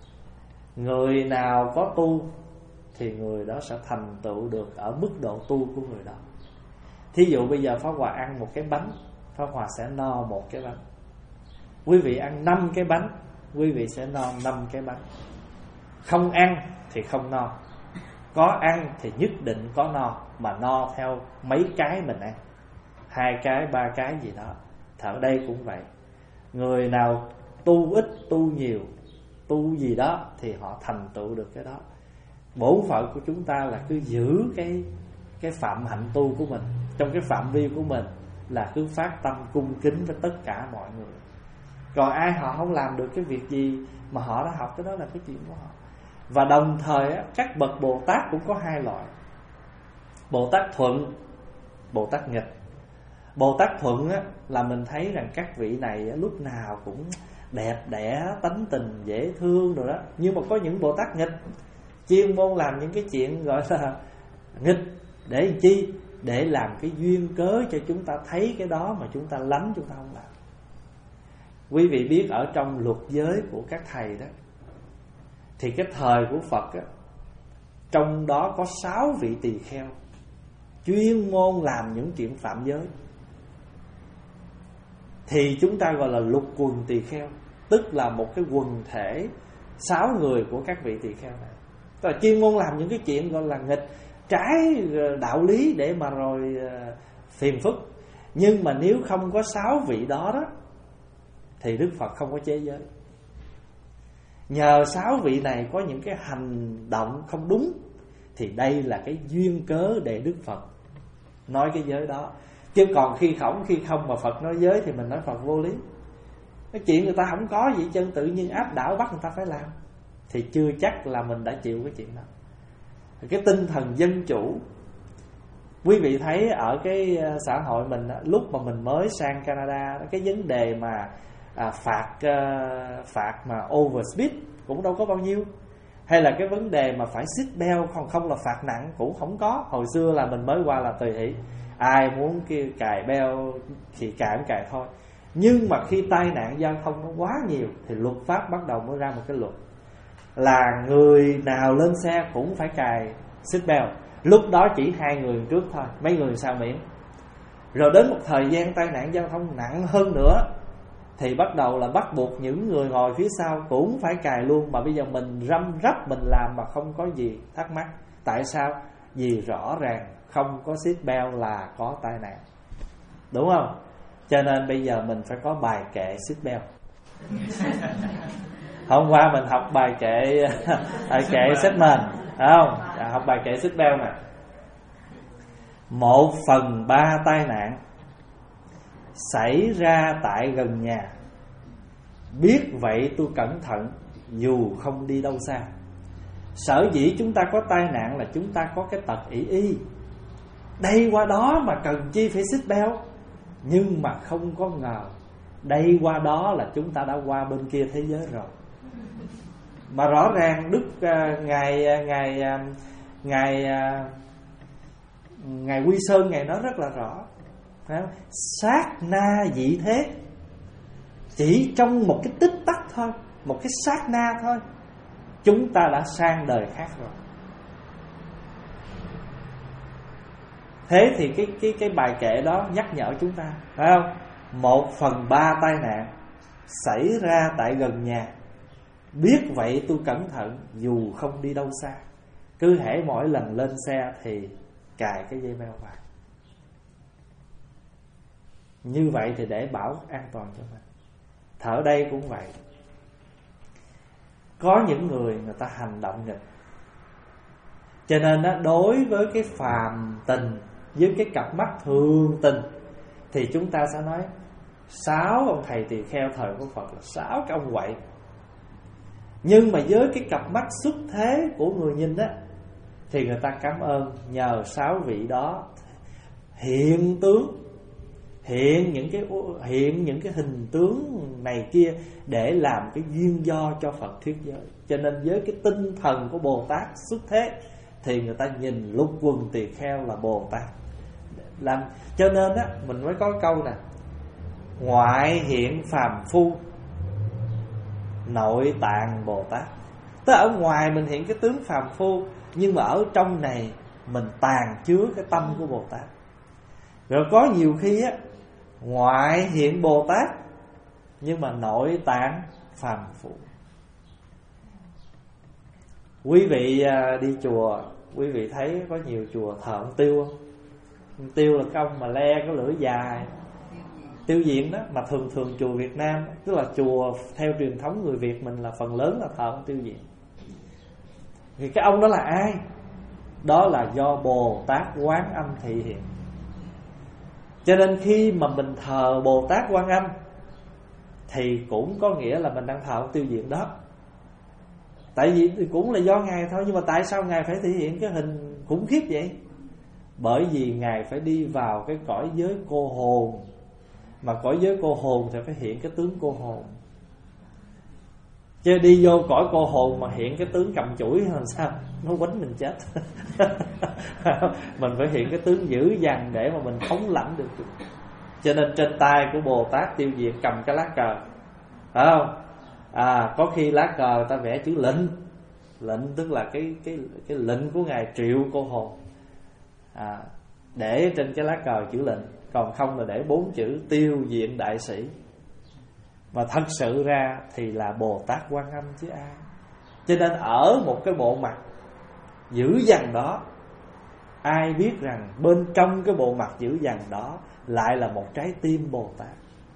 người nào có tu thì người đó sẽ thành tựu được ở mức độ tu của người đó. Thí dụ bây giờ Pháp Hòa ăn một cái bánh, Pháp Hòa sẽ no một cái bánh. Quý vị ăn năm cái bánh, quý vị sẽ no năm cái bánh. Không ăn thì không no, có ăn thì nhất định có no, mà no theo mấy cái mình ăn, hai cái, ba cái gì đó. Ở đây cũng vậy. Người nào tu ít, tu nhiều, tu gì đó thì họ thành tựu được cái đó. Bổn phận của chúng ta là cứ giữ cái cái phạm hạnh tu của mình, trong cái phạm vi của mình là cứ phát tâm cung kính với tất cả mọi người. Còn ai họ không làm được cái việc gì mà họ đã học, cái đó là cái chuyện của họ. Và đồng thời các bậc Bồ Tát cũng có hai loại: Bồ Tát thuận, Bồ Tát nghịch. Bồ Tát thuận là mình thấy rằng các vị này lúc nào cũng đẹp đẽ, tánh tình dễ thương rồi đó. Nhưng mà có những Bồ Tát nghịch, chuyên môn làm những cái chuyện gọi là nghịch. Để làm chi? Để làm cái duyên cớ cho chúng ta thấy cái đó mà chúng ta lánh, chúng ta không làm. Quý vị biết ở trong luật giới của các thầy đó, thì cái thời của Phật á, trong đó có sáu vị tỳ kheo chuyên môn làm những chuyện phạm giới. Thì chúng ta gọi là lục quần tỳ kheo, tức là một cái quần thể sáu người của các vị tỳ kheo này. Tức là chuyên môn làm những cái chuyện gọi là nghịch, trái đạo lý để mà rồi phiền phức. Nhưng mà nếu không có sáu vị đó đó thì Đức Phật không có chế giới. Nhờ sáu vị này có những cái hành động không đúng, thì đây là cái duyên cớ để Đức Phật nói cái giới đó. Chứ còn khi không khi không mà Phật nói giới thì mình nói Phật vô lý. Cái chuyện người ta không có gì chân, tự nhiên áp đảo bắt người ta phải làm, thì chưa chắc là mình đã chịu cái chuyện đó. Cái tinh thần dân chủ, quý vị thấy ở cái xã hội mình, lúc mà mình mới sang Canada, cái vấn đề mà à, phạt uh, phạt mà overspeed cũng đâu có bao nhiêu, hay là cái vấn đề mà phải seatbelt, không không là phạt nặng cũng không có. Hồi xưa là mình mới qua là tùy hỷ, ai muốn kia cài beo thì cài cũng cài thôi. Nhưng mà khi tai nạn giao thông nó quá nhiều thì luật pháp bắt đầu mới ra một cái luật là người nào lên xe cũng phải cài seatbelt. Lúc đó chỉ hai người trước thôi, mấy người sau miễn. Rồi đến một thời gian tai nạn giao thông nặng hơn nữa thì bắt đầu là bắt buộc những người ngồi phía sau cũng phải cài luôn. Mà bây giờ mình răm rắp mình làm mà không có gì thắc mắc. Tại sao? Vì rõ ràng không có seatbelt là có tai nạn, đúng không? Cho nên bây giờ mình phải có bài kệ seatbelt. Hôm qua mình học bài kệ bài kệ seatbelt, phải không? À, học bài kệ seatbelt nè. Một phần ba tai nạn xảy ra tại gần nhà, biết vậy tôi cẩn thận dù không đi đâu xa. Sở dĩ chúng ta có tai nạn là chúng ta có cái tật ỷ y, đây qua đó mà cần chi phải seatbelt. Nhưng mà không có ngờ đây qua đó là chúng ta đã qua bên kia thế giới rồi. Mà rõ ràng Đức uh, Ngài Ngài uh, Ngài uh, Ngài Quy Sơn Ngài nói rất là rõ, sát na dị thế. Chỉ trong một cái tích tắc thôi, một cái sát na thôi, chúng ta đã sang đời khác rồi. Thế thì cái cái cái bài kệ đó nhắc nhở chúng ta, phải không? Một phần ba tai nạn xảy ra tại gần nhà, biết vậy tôi cẩn thận dù không đi đâu xa. Cứ hễ mỗi lần lên xe thì cài cái dây beo vào. Như vậy thì để bảo an toàn cho mình. Thở đây cũng vậy. Có những người người ta hành động nghịch, cho nên đó, đối với cái phàm tình, với cái cặp mắt thường tình, thì chúng ta sẽ nói sáu ông thầy tỳ kheo thời của Phật là sáu cái ông quậy. Nhưng mà với cái cặp mắt xuất thế của người nhìn đó, thì người ta cảm ơn nhờ sáu vị đó hiện tướng, hiện những cái hiện những cái hình tướng này kia để làm cái duyên do cho Phật thuyết giới. Cho nên với cái tinh thần của Bồ Tát xuất thế thì người ta nhìn lục quần tỳ kheo là Bồ Tát làm. Cho nên á, mình mới có câu nè: ngoại hiện phàm phu, nội tạng Bồ Tát. Tức là ở ngoài mình hiện cái tướng phàm phu, nhưng mà ở trong này mình tàn chứa cái tâm của Bồ Tát. Rồi có nhiều khi á, ngoại hiện Bồ Tát, nhưng mà nội tạng phàm phu. Quý vị đi chùa, quý vị thấy có nhiều chùa thờ ông Tiêu không? Ông Tiêu là cái ông mà le cái lưỡi dài, Tiêu Diện đó. Mà thường thường chùa Việt Nam, tức là chùa theo truyền thống người Việt mình, là phần lớn là thờ ông Tiêu Diện. Thì cái ông đó là ai? Đó là do Bồ Tát Quán Âm thị hiện. Cho nên khi mà mình thờ Bồ Tát Quan Âm thì cũng có nghĩa là mình đang thờ ông Tiêu Diện đó. Tại vì cũng là do Ngài thôi. Nhưng mà tại sao Ngài phải thể hiện cái hình khủng khiếp vậy? Bởi vì Ngài phải đi vào cái cõi giới cô hồn. Mà cõi giới cô hồn thì phải hiện cái tướng cô hồn. Chứ đi vô cõi cô hồn mà hiện cái tướng cầm chủi làm sao? Nó quánh mình chết. Mình phải hiện cái tướng dữ dằn để mà mình thống lãnh được. Cho nên trên tay của Bồ Tát Tiêu Diệt cầm cái lá cờ, phải không? À, có khi lá cờ ta vẽ chữ lệnh. Lệnh tức là cái cái cái lệnh của Ngài triệu cô hồn. À, để trên cái lá cờ chữ lệnh. Còn không là để bốn chữ Tiêu Diện Đại Sĩ. Mà thật sự ra thì là Bồ Tát Quan Âm chứ ai. Cho nên ở một cái bộ mặt dữ dằn đó, ai biết rằng bên trong cái bộ mặt dữ dằn đó lại là một trái tim Bồ Tát.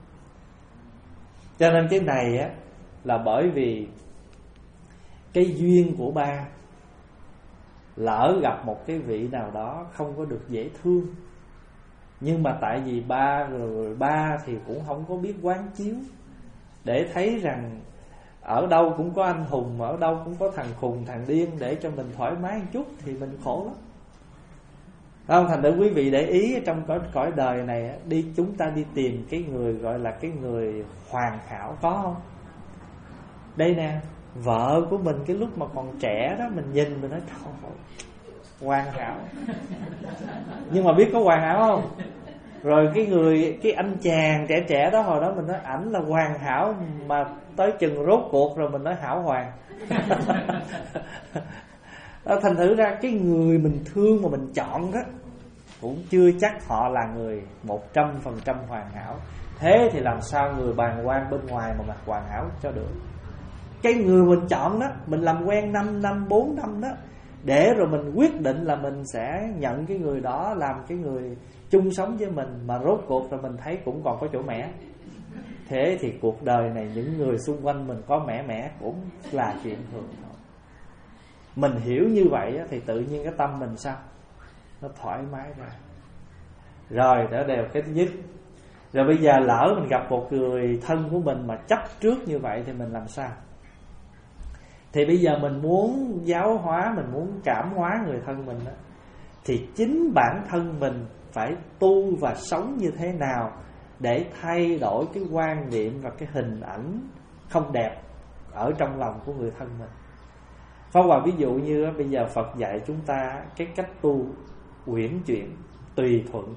Cho nên cái này á, là bởi vì cái duyên của ba, lỡ gặp một cái vị nào đó không có được dễ thương, nhưng mà tại vì ba rồi ba thì cũng không có biết quán chiếu để thấy rằng ở đâu cũng có anh hùng, ở đâu cũng có thằng khùng thằng điên, để cho mình thoải mái một chút thì mình khổ lắm. Không, thành ra quý vị để ý trong cõi, cõi đời này đi, chúng ta đi tìm cái người gọi là cái người hoàn hảo, có không? Đây nè, vợ của mình cái lúc mà còn trẻ đó, mình nhìn mình nói thôi hoàn hảo. Nhưng mà biết có hoàn hảo không? Rồi cái người, cái anh chàng trẻ trẻ đó, hồi đó mình nói ảnh là hoàn hảo, mà tới chừng rốt cuộc rồi mình nói hảo hoàn. Thành thử ra cái người mình thương mà mình chọn đó cũng chưa chắc họ là người một trăm phần trăm hoàn hảo. Thế thì làm sao người bàng quan bên ngoài mà mặc hoàn hảo cho được? Cái người mình chọn đó, mình làm quen năm năm, bốn năm đó, để rồi mình quyết định là mình sẽ nhận cái người đó làm cái người chung sống với mình, mà rốt cuộc rồi mình thấy cũng còn có chỗ mẻ. Thế thì cuộc đời này những người xung quanh mình có mẻ mẻ cũng là chuyện thường thôi. Mình hiểu như vậy thì tự nhiên cái tâm mình sao? Nó thoải mái ra. Rồi đó đều cái thứ nhất. Rồi bây giờ lỡ mình gặp một người thân của mình mà chấp trước như vậy thì mình làm sao? Thì bây giờ mình muốn giáo hóa, mình muốn cảm hóa người thân mình đó, thì chính bản thân mình phải tu và sống như thế nào để thay đổi cái quan niệm và cái hình ảnh không đẹp ở trong lòng của người thân mình. Pháp Hòa ví dụ như bây giờ Phật dạy chúng ta cái cách tu uyển chuyển, tùy thuận,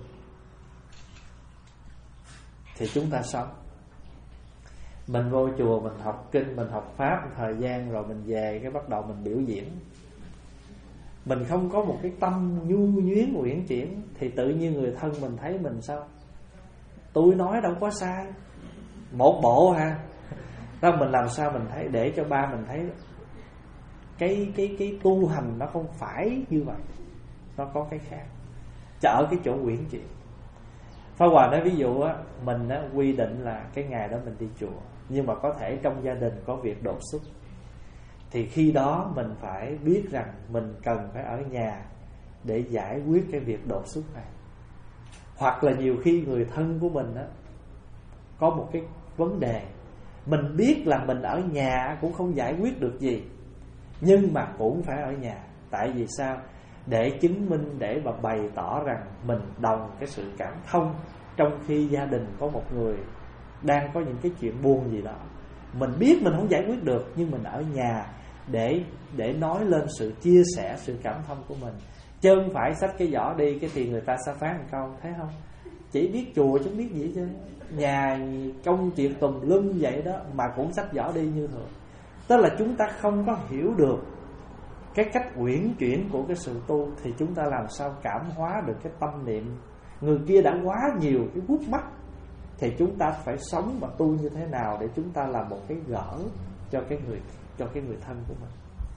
thì chúng ta sống. Mình vô chùa mình học kinh, mình học pháp một thời gian rồi mình về cái bắt đầu mình biểu diễn. Mình không có một cái tâm nhu nhuyến uyển chuyển thì tự nhiên người thân mình thấy mình sao? Tôi nói đâu có sai, một bộ ha. Đó, mình làm sao mình thấy để cho ba mình thấy cái cái cái tu hành nó không phải như vậy, nó có cái khác. Cho ở cái chỗ uyển chuyển. Pháp Hòa nói ví dụ á, mình á, quy định là cái ngày đó mình đi chùa, nhưng mà có thể trong gia đình có việc đột xuất, thì khi đó mình phải biết rằng mình cần phải ở nhà để giải quyết cái việc đột xuất này. Hoặc là nhiều khi người thân của mình á, có một cái vấn đề, mình biết là mình ở nhà cũng không giải quyết được gì, nhưng mà cũng phải ở nhà. Tại vì sao? Để chứng minh, để mà bày tỏ rằng mình đồng cái sự cảm thông, trong khi gia đình có một người đang có những cái chuyện buồn gì đó. Mình biết mình không giải quyết được, nhưng mình ở nhà để để nói lên sự chia sẻ, sự cảm thông của mình. Chứ không phải xách cái giỏ đi cái thì người ta sẽ phán một câu, thấy không? Chỉ biết chùa chứ không biết gì chứ. Nhà công chuyện tùm lum vậy đó mà cũng xách giỏ đi như thường. Tức là chúng ta không có hiểu được cái cách uyển chuyển của cái sự tu, thì chúng ta làm sao cảm hóa được cái tâm niệm. Người kia đã quá nhiều cái gút mắt, thì chúng ta phải sống và tu như thế nào để chúng ta làm một cái gỡ cho cái người cho cái người thân của mình.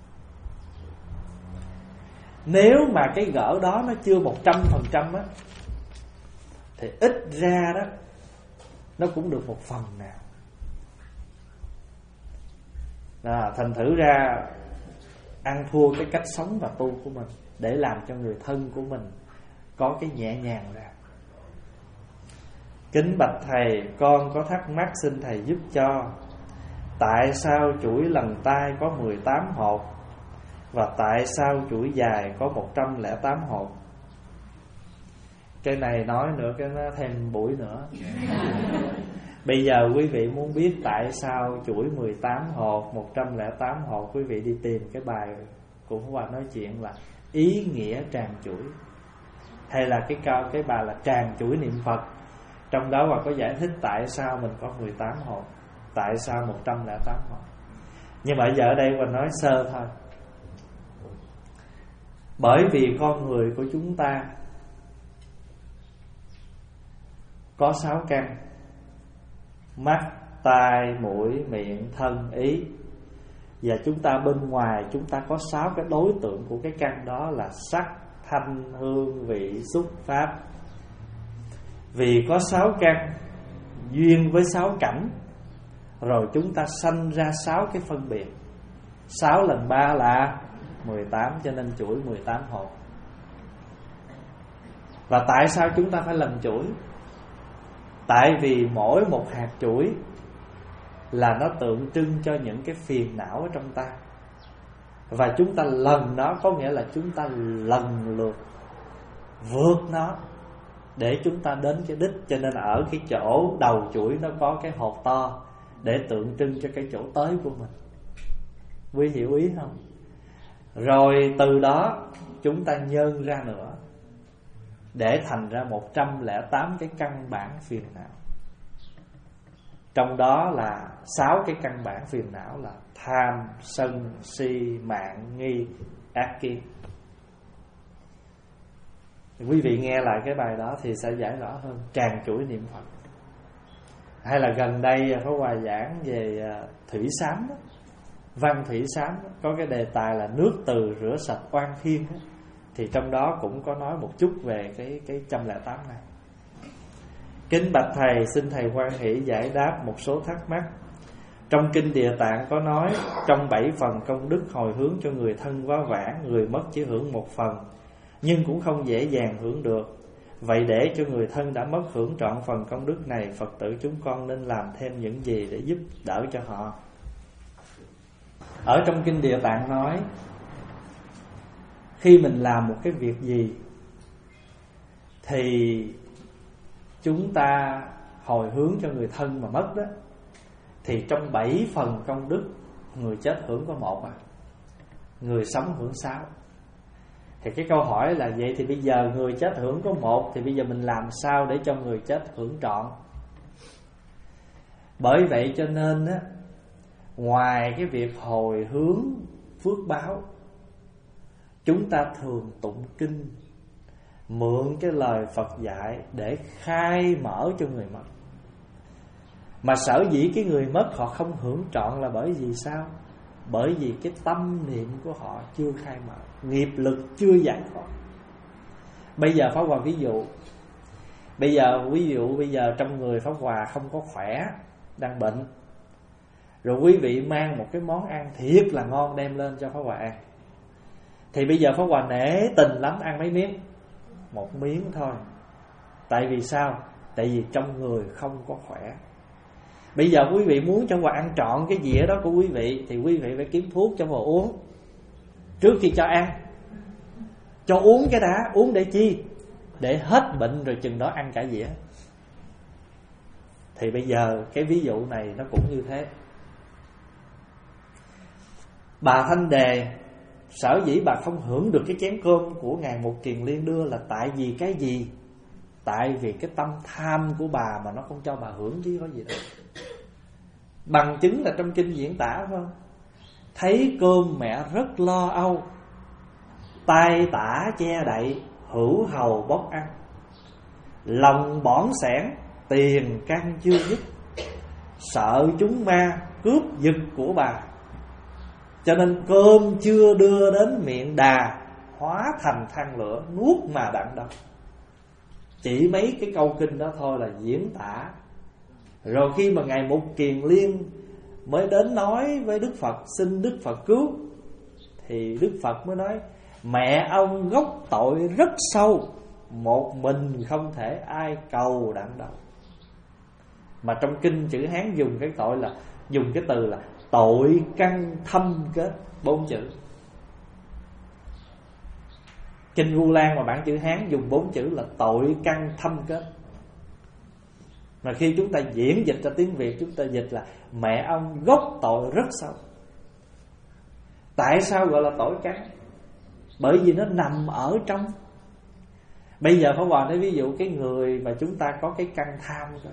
Nếu mà cái gỡ đó nó chưa một trăm phần trăm á, thì ít ra đó nó cũng được một phần nào. À, thành thử ra ăn thua cái cách sống và tu của mình, để làm cho người thân của mình có cái nhẹ nhàng ra. Kính bạch thầy, con có thắc mắc xin thầy giúp cho. Tại sao chuỗi lần tay có mười tám hột, và tại sao chuỗi dài có một trăm lẻ tám hột? Cái này nói nữa cái nó thêm buổi nữa. Bây giờ quý vị muốn biết tại sao chuỗi mười tám hột, một trăm lẻ tám hột, quý vị đi tìm cái bài của Pháp Hòa nói chuyện là ý nghĩa tràng chuỗi, hay là cái câu cái bài là tràng chuỗi niệm Phật. Trong đó Hòa có giải thích tại sao mình có mười tám hột, tại sao một trăm lẻ tám hột. Nhưng mà giờ ở đây Hòa nói sơ thôi. Bởi vì con người của chúng ta có sáu căn: mắt, tai, mũi, miệng, thân, ý. Và chúng ta bên ngoài chúng ta có sáu cái đối tượng của cái căn đó là sắc, thanh, hương, vị, xúc, pháp. Vì có sáu căn duyên với sáu cảnh, rồi chúng ta sanh ra sáu cái phân biệt. Sáu lần ba là mười tám, cho nên chuỗi mười tám hột. Và tại sao chúng ta phải lần chuỗi? Tại vì mỗi một hạt chuỗi là nó tượng trưng cho những cái phiền não ở trong ta, và chúng ta lần nó có nghĩa là chúng ta lần lượt vượt nó để chúng ta đến cái đích. Cho nên ở cái chỗ đầu chuỗi nó có cái hột to để tượng trưng cho cái chỗ tới của mình. Quý hiểu ý không? Rồi từ đó chúng ta nhân ra nữa để thành ra một trăm lẻ tám cái căn bản phiền não. Trong đó là sáu cái căn bản phiền não là tham, sân, si, mạn, nghi, ác kiến. Quý vị nghe lại cái bài đó thì sẽ giải rõ hơn tràng chuỗi niệm Phật. Hay là gần đây Pháp Hòa giảng về thủy sám đó, văn thủy sám đó, có cái đề tài là nước từ rửa sạch oan khiên đó, thì trong đó cũng có nói một chút về cái cái một trăm lẻ tám này. Kính bạch thầy, xin thầy hoan hỷ giải đáp một số thắc mắc. Trong kinh Địa Tạng có nói trong bảy phần công đức hồi hướng cho người thân quá vãng, người mất chỉ hưởng một phần, nhưng cũng không dễ dàng hưởng được. Vậy để cho người thân đã mất hưởng trọn phần công đức này, Phật tử chúng con nên làm thêm những gì để giúp đỡ cho họ? Ở trong kinh Địa Tạng nói, khi mình làm một cái việc gì thì chúng ta hồi hướng cho người thân mà mất đó, thì trong bảy phần công đức, người chết hưởng có một à, người sống hưởng sáu. Thì cái câu hỏi là vậy thì bây giờ người chết hưởng có một, thì bây giờ mình làm sao để cho người chết hưởng trọn? Bởi vậy cho nên á, ngoài cái việc hồi hướng phước báo, chúng ta thường tụng kinh, mượn cái lời Phật dạy để khai mở cho người mất. Mà sở dĩ cái người mất họ không hưởng trọn là bởi vì sao? Bởi vì cái tâm niệm của họ chưa khai mở, nghiệp lực chưa giải thoát. Bây giờ Pháp Hòa ví dụ, Bây giờ ví dụ bây giờ trong người Pháp Hòa không có khỏe, đang bệnh, rồi quý vị mang một cái món ăn thiệt là ngon đem lên cho Pháp Hòa ăn, thì bây giờ Pháp Hòa nể tình lắm ăn mấy miếng, một miếng thôi. Tại vì sao? Tại vì trong người không có khỏe. Bây giờ quý vị muốn cho Hòa ăn trọn cái dĩa đó của quý vị, thì quý vị phải kiếm thuốc cho Hòa uống trước khi cho ăn. Cho uống cái đã, uống để chi? Để hết bệnh rồi chừng đó ăn cả dĩa. Thì bây giờ cái ví dụ này nó cũng như thế. Bà Thanh Đề sở dĩ bà không hưởng được cái chén cơm của Ngài Mục Kiền Liên đưa là tại vì cái gì? Tại vì cái tâm tham của bà mà nó không cho bà hưởng chứ có gì đâu. Bằng chứng là trong kinh diễn tả phải không? Thấy cơm mẹ rất lo âu, tay tả che đậy, hữu hầu bốc ăn, lòng bỏn sẻn, tiền căn chưa dứt, sợ chúng ma cướp giật của bà, cho nên cơm chưa đưa đến miệng đà, hóa thành than lửa nuốt mà đặng độc. Chỉ mấy cái câu kinh đó thôi là diễn tả. Rồi khi mà Ngài Mục Kiền Liên mới đến nói với Đức Phật xin Đức Phật cứu, thì Đức Phật mới nói mẹ ông gốc tội rất sâu, một mình không thể ai cầu đặng đâu. Mà trong kinh chữ Hán dùng cái tội là dùng cái từ là tội căn thâm kết, bốn chữ. Kinh Vu Lan mà bản chữ Hán dùng bốn chữ là tội căn thâm kết. Mà khi chúng ta diễn dịch ra tiếng Việt, chúng ta dịch là mẹ ông gốc tội rất sâu. Tại sao gọi là tội căn? Bởi vì nó nằm ở trong. Bây giờ Pháp Hòa nói ví dụ cái người mà chúng ta có cái căn tham đó,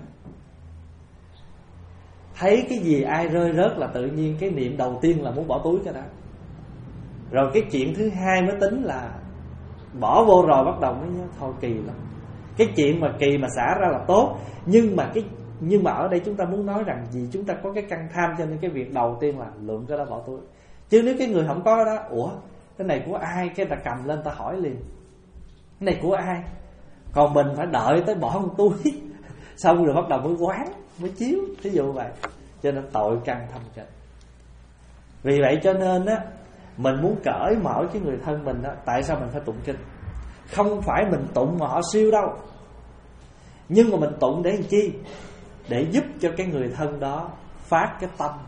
thấy cái gì ai rơi rớt là tự nhiên cái niệm đầu tiên là muốn bỏ túi cái đó. Rồi cái chuyện thứ hai mới tính là bỏ vô rồi bắt đầu mới nhớ thôi kỳ lắm. Cái chuyện mà kỳ mà xả ra là tốt, nhưng mà cái nhưng mà ở đây chúng ta muốn nói rằng vì chúng ta có cái căn tham, cho nên cái việc đầu tiên là lượm cái đó bỏ túi. Chứ nếu cái người không có đó, ủa cái này của ai, cái ta cầm lên ta hỏi liền cái này của ai. Còn mình phải đợi tới bỏ một túi xong rồi bắt đầu mới quán, mới chiếu, ví dụ vậy. Cho nên tội căn thâm kết. Vì vậy cho nên á, mình muốn cởi mở cái người thân mình á, tại sao mình phải tụng kinh? Không phải mình tụng mà họ siêu đâu, nhưng mà mình tụng để làm chi? Để giúp cho cái người thân đó phát cái tâm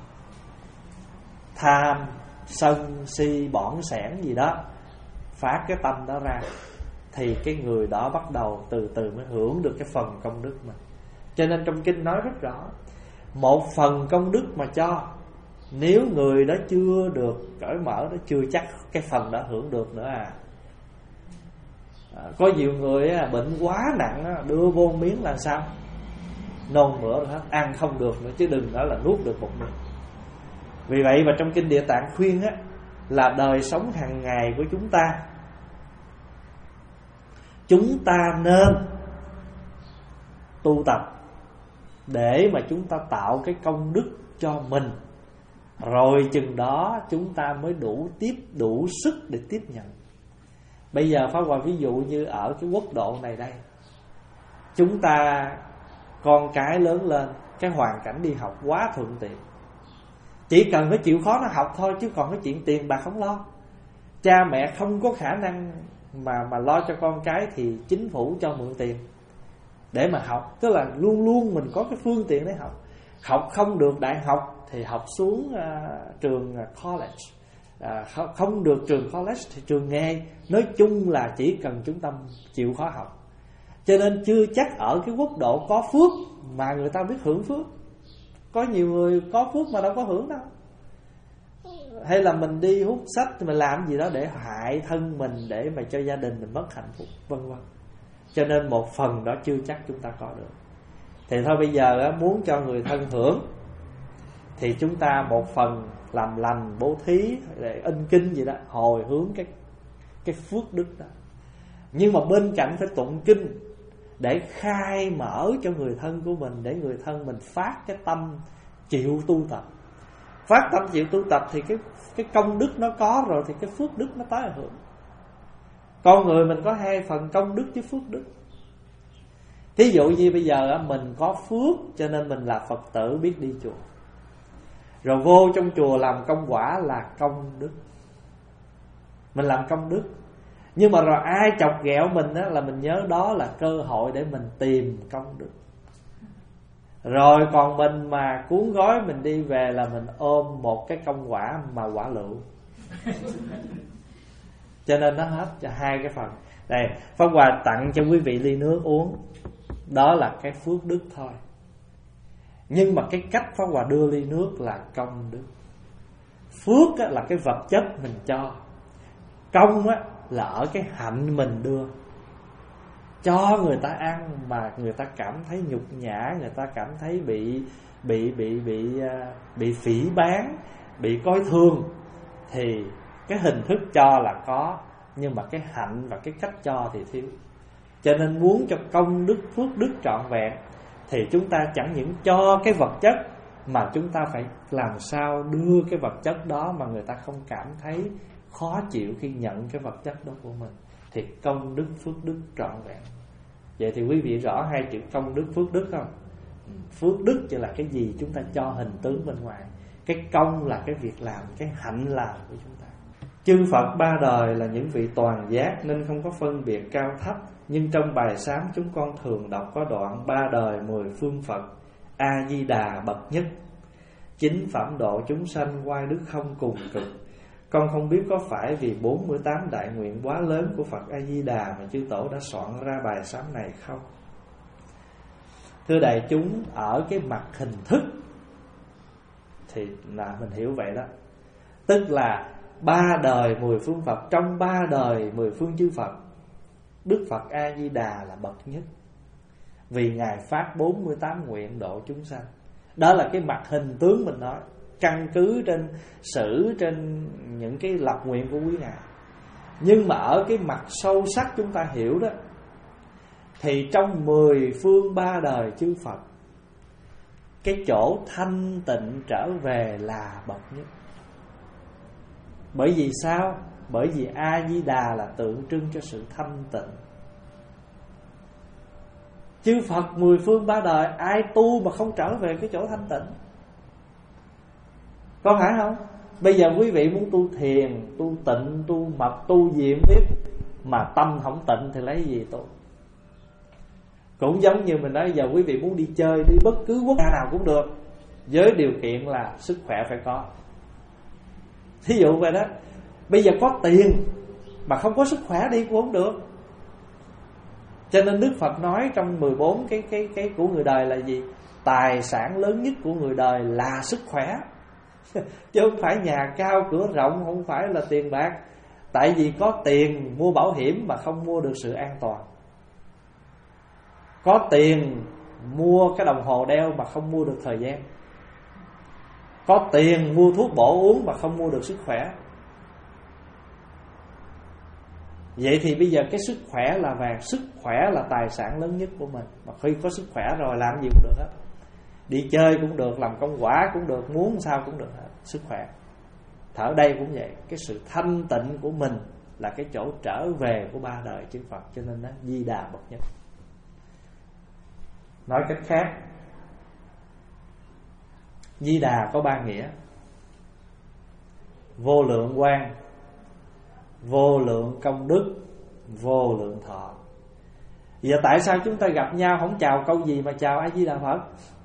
tham, sân, si, bỏn sẻn gì đó, phát cái tâm đó ra, thì cái người đó bắt đầu từ từ mới hưởng được cái phần công đức mà. Cho nên trong kinh nói rất rõ, một phần công đức mà cho, nếu người đó chưa được cởi mở, đó chưa chắc cái phần đó hưởng được nữa à. à có nhiều người á, bệnh quá nặng á, đưa vô miếng là sao? Nôn mửa rồi hết, ăn không được nữa, chứ đừng nói là nuốt được một miếng. Vì vậy mà trong kinh Địa Tạng khuyên á, là đời sống hàng ngày của chúng ta, chúng ta nên tu tập để mà chúng ta tạo cái công đức cho mình, rồi chừng đó chúng ta mới đủ tiếp đủ sức để tiếp nhận. Bây giờ Pháp Hòa ví dụ như ở cái quốc độ này đây, chúng ta con cái lớn lên, cái hoàn cảnh đi học quá thuận tiện, chỉ cần phải chịu khó nó học thôi, chứ còn cái chuyện tiền bạc không lo. Cha mẹ không có khả năng mà mà lo cho con cái, thì chính phủ cho mượn tiền để mà học. Tức là luôn luôn mình có cái phương tiện để học. Học không được đại học thì học xuống uh, trường college, uh, không được trường college thì trường nghề. Nói chung là chỉ cần chúng ta chịu khó học. Cho nên chưa chắc ở cái quốc độ có phước mà người ta biết hưởng phước. Có nhiều người có phước mà đâu có hưởng đâu. Hay là mình đi hút sách, mình làm gì đó để hại thân mình, để mà cho gia đình mình mất hạnh phúc, vân vân. Cho nên một phần đó chưa chắc chúng ta có được. Thì thôi bây giờ muốn cho người thân hưởng, thì chúng ta một phần làm lành, bố thí, để in kinh gì đó, hồi hướng cái cái phước đức đó. Nhưng mà bên cạnh phải tụng kinh để khai mở cho người thân của mình, để người thân mình phát cái tâm chịu tu tập. Phát tâm chịu tu tập thì cái cái công đức nó có rồi, thì cái phước đức nó tới hưởng. Con người mình có hai phần công đức với phước đức. Thí dụ như bây giờ mình có phước cho nên mình là Phật tử biết đi chùa, rồi vô trong chùa làm công quả là công đức. Mình làm công đức. Nhưng mà rồi ai chọc ghẹo mình á, là mình nhớ đó là cơ hội để mình tìm công đức. Rồi còn mình mà cuốn gói mình đi về là mình ôm một cái công quả mà quả lựu. Cho nên nó hết cho hai cái phần. Đây, Pháp Hòa tặng cho quý vị ly nước uống. Đó là cái phước đức thôi. Nhưng mà cái cách Pháp Hòa đưa ly nước là công đức. Phước á, là cái vật chất mình cho. Công á, là ở cái hạnh mình đưa. Cho người ta ăn mà người ta cảm thấy nhục nhã, người ta cảm thấy bị bị bị bị bị phỉ báng, bị coi thường, thì cái hình thức cho là có, nhưng mà cái hạnh và cái cách cho thì thiếu. Cho nên muốn cho công đức phước đức trọn vẹn thì chúng ta chẳng những cho cái vật chất, mà chúng ta phải làm sao đưa cái vật chất đó mà người ta không cảm thấy khó chịu khi nhận cái vật chất đó của mình, thì công đức phước đức trọn vẹn. Vậy thì quý vị rõ hai chữ công đức phước đức không? Phước đức chỉ là cái gì chúng ta cho hình tướng bên ngoài, cái công là cái việc làm, cái hạnh làm của chúng ta. Chư Phật ba đời là những vị toàn giác nên không có phân biệt cao thấp. Nhưng trong bài sám chúng con thường đọc có đoạn ba đời mười phương Phật, A Di Đà bậc nhất, chính phẩm độ chúng sanh oai đức không cùng cực. Con không biết có phải vì bốn mươi tám đại nguyện quá lớn của Phật A Di Đà mà chư tổ đã soạn ra bài sám này không? Thưa đại chúng, ở cái mặt hình thức thì là mình hiểu vậy đó. Tức là ba đời mười phương Phật, trong ba đời mười phương chư Phật, Đức Phật A Di Đà là bậc nhất, vì Ngài phát bốn mươi tám nguyện độ chúng sanh. Đó là cái mặt hình tướng mình nói, căn cứ trên sử, trên những cái lập nguyện của quý Ngài. Nhưng mà ở cái mặt sâu sắc chúng ta hiểu đó, thì trong mười phương ba đời chư Phật, cái chỗ thanh tịnh trở về là bậc nhất. Bởi vì sao? Bởi vì A Di Đà là tượng trưng cho sự thanh tịnh. Chư Phật mười phương ba đời ai tu mà không trở về cái chỗ thanh tịnh? Có phải không? Bây giờ quý vị muốn tu thiền, tu tịnh, tu mật, tu gì không biết, mà tâm không tịnh thì lấy gì tu? Cũng giống như mình nói, giờ quý vị muốn đi chơi, đi bất cứ quốc gia nào cũng được, với điều kiện là sức khỏe phải có. Thí dụ vậy đó. Bây giờ có tiền mà không có sức khỏe đi cũng không được. Cho nên Đức Phật nói trong mười bốn cái cái cái của người đời là gì? Tài sản lớn nhất của người đời là sức khỏe. Chứ không phải nhà cao cửa rộng, không phải là tiền bạc. Tại vì có tiền mua bảo hiểm mà không mua được sự an toàn. Có tiền mua cái đồng hồ đeo mà không mua được thời gian. Có tiền mua thuốc bổ uống mà không mua được sức khỏe. Vậy thì bây giờ cái sức khỏe là vàng, sức khỏe là tài sản lớn nhất của mình. Mà khi có sức khỏe rồi làm gì cũng được hết. Đi chơi cũng được, làm công quả cũng được, muốn sao cũng được hết. Sức khỏe. Thở đây cũng vậy. Cái sự thanh tịnh của mình là cái chỗ trở về của ba đời chư Phật. Cho nên đó, Di Đà bậc nhất. Nói cách khác, Di Đà có ba nghĩa: vô lượng quang, vô lượng công đức, vô lượng thọ. Giờ tại sao chúng ta gặp nhau không chào câu gì mà chào A Di Đà Phật?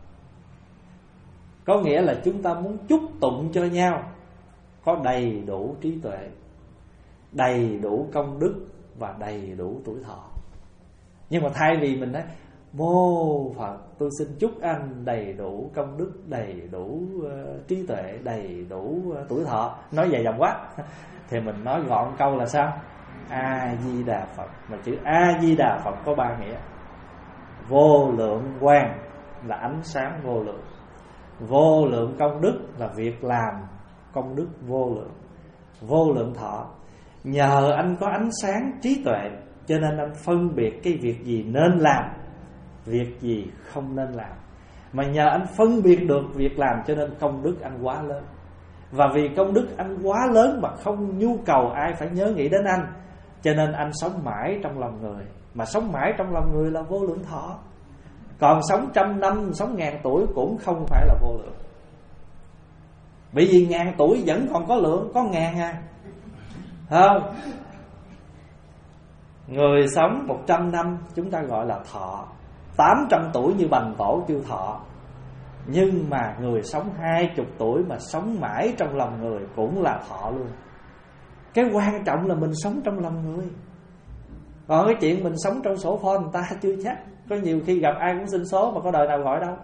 Có nghĩa là chúng ta muốn chúc tụng cho nhau có đầy đủ trí tuệ, đầy đủ công đức và đầy đủ tuổi thọ. Nhưng mà thay vì mình nói mô Phật, tôi xin chúc anh đầy đủ công đức, đầy đủ uh, trí tuệ, đầy đủ uh, tuổi thọ, nói dài dòng quá, thì mình nói gọn câu là sao? A Di Đà Phật. Mà chữ A Di Đà Phật có ba nghĩa: vô lượng quang là ánh sáng vô lượng, vô lượng công đức là việc làm công đức vô lượng, vô lượng thọ. Nhờ anh có ánh sáng trí tuệ cho nên anh phân biệt cái việc gì nên làm, việc gì không nên làm. Mà nhờ anh phân biệt được việc làm cho nên công đức anh quá lớn. Và vì công đức anh quá lớn mà không nhu cầu ai phải nhớ nghĩ đến anh, cho nên anh sống mãi trong lòng người. Mà sống mãi trong lòng người là vô lượng thọ. Còn sống trăm năm, sống ngàn tuổi cũng không phải là vô lượng. Bởi vì ngàn tuổi vẫn còn có lượng, có ngàn à, không? Người sống một trăm năm chúng ta gọi là thọ. Tám trăm tuổi như Bành Tổ kêu thọ. Nhưng mà người sống hai chục tuổi mà sống mãi trong lòng người cũng là thọ luôn. Cái quan trọng là mình sống trong lòng người. Còn cái chuyện mình sống trong sổ phone người ta chưa chắc. Có nhiều khi gặp ai cũng xin số mà có đời nào gọi đâu.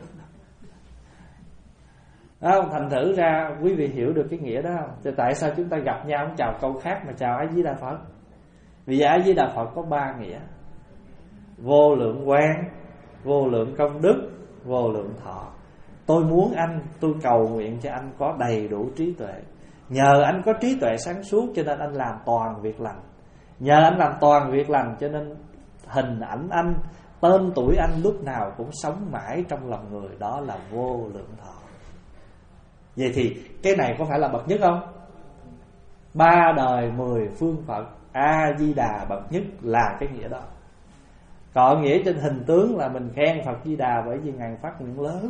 Đó không? Thành thử ra quý vị hiểu được cái nghĩa đó không? Thì tại sao chúng ta gặp nhau không chào câu khác mà chào A Di Đà Phật? Vì A Di Đà Phật có ba nghĩa: vô lượng quang, vô lượng công đức, vô lượng thọ. Tôi muốn anh, tôi cầu nguyện cho anh có đầy đủ trí tuệ. Nhờ anh có trí tuệ sáng suốt cho nên anh làm toàn việc lành. Nhờ anh làm toàn việc lành cho nên hình ảnh anh, tên tuổi anh lúc nào cũng sống mãi trong lòng người. Đó là vô lượng thọ. Vậy thì cái này có phải là bậc nhất không? Ba đời mười phương Phật, A Di Đà bậc nhất là cái nghĩa đó. Còn nghĩa trên hình tướng là mình khen Phật Di Đà bởi vì Ngài phát nguyện lớn.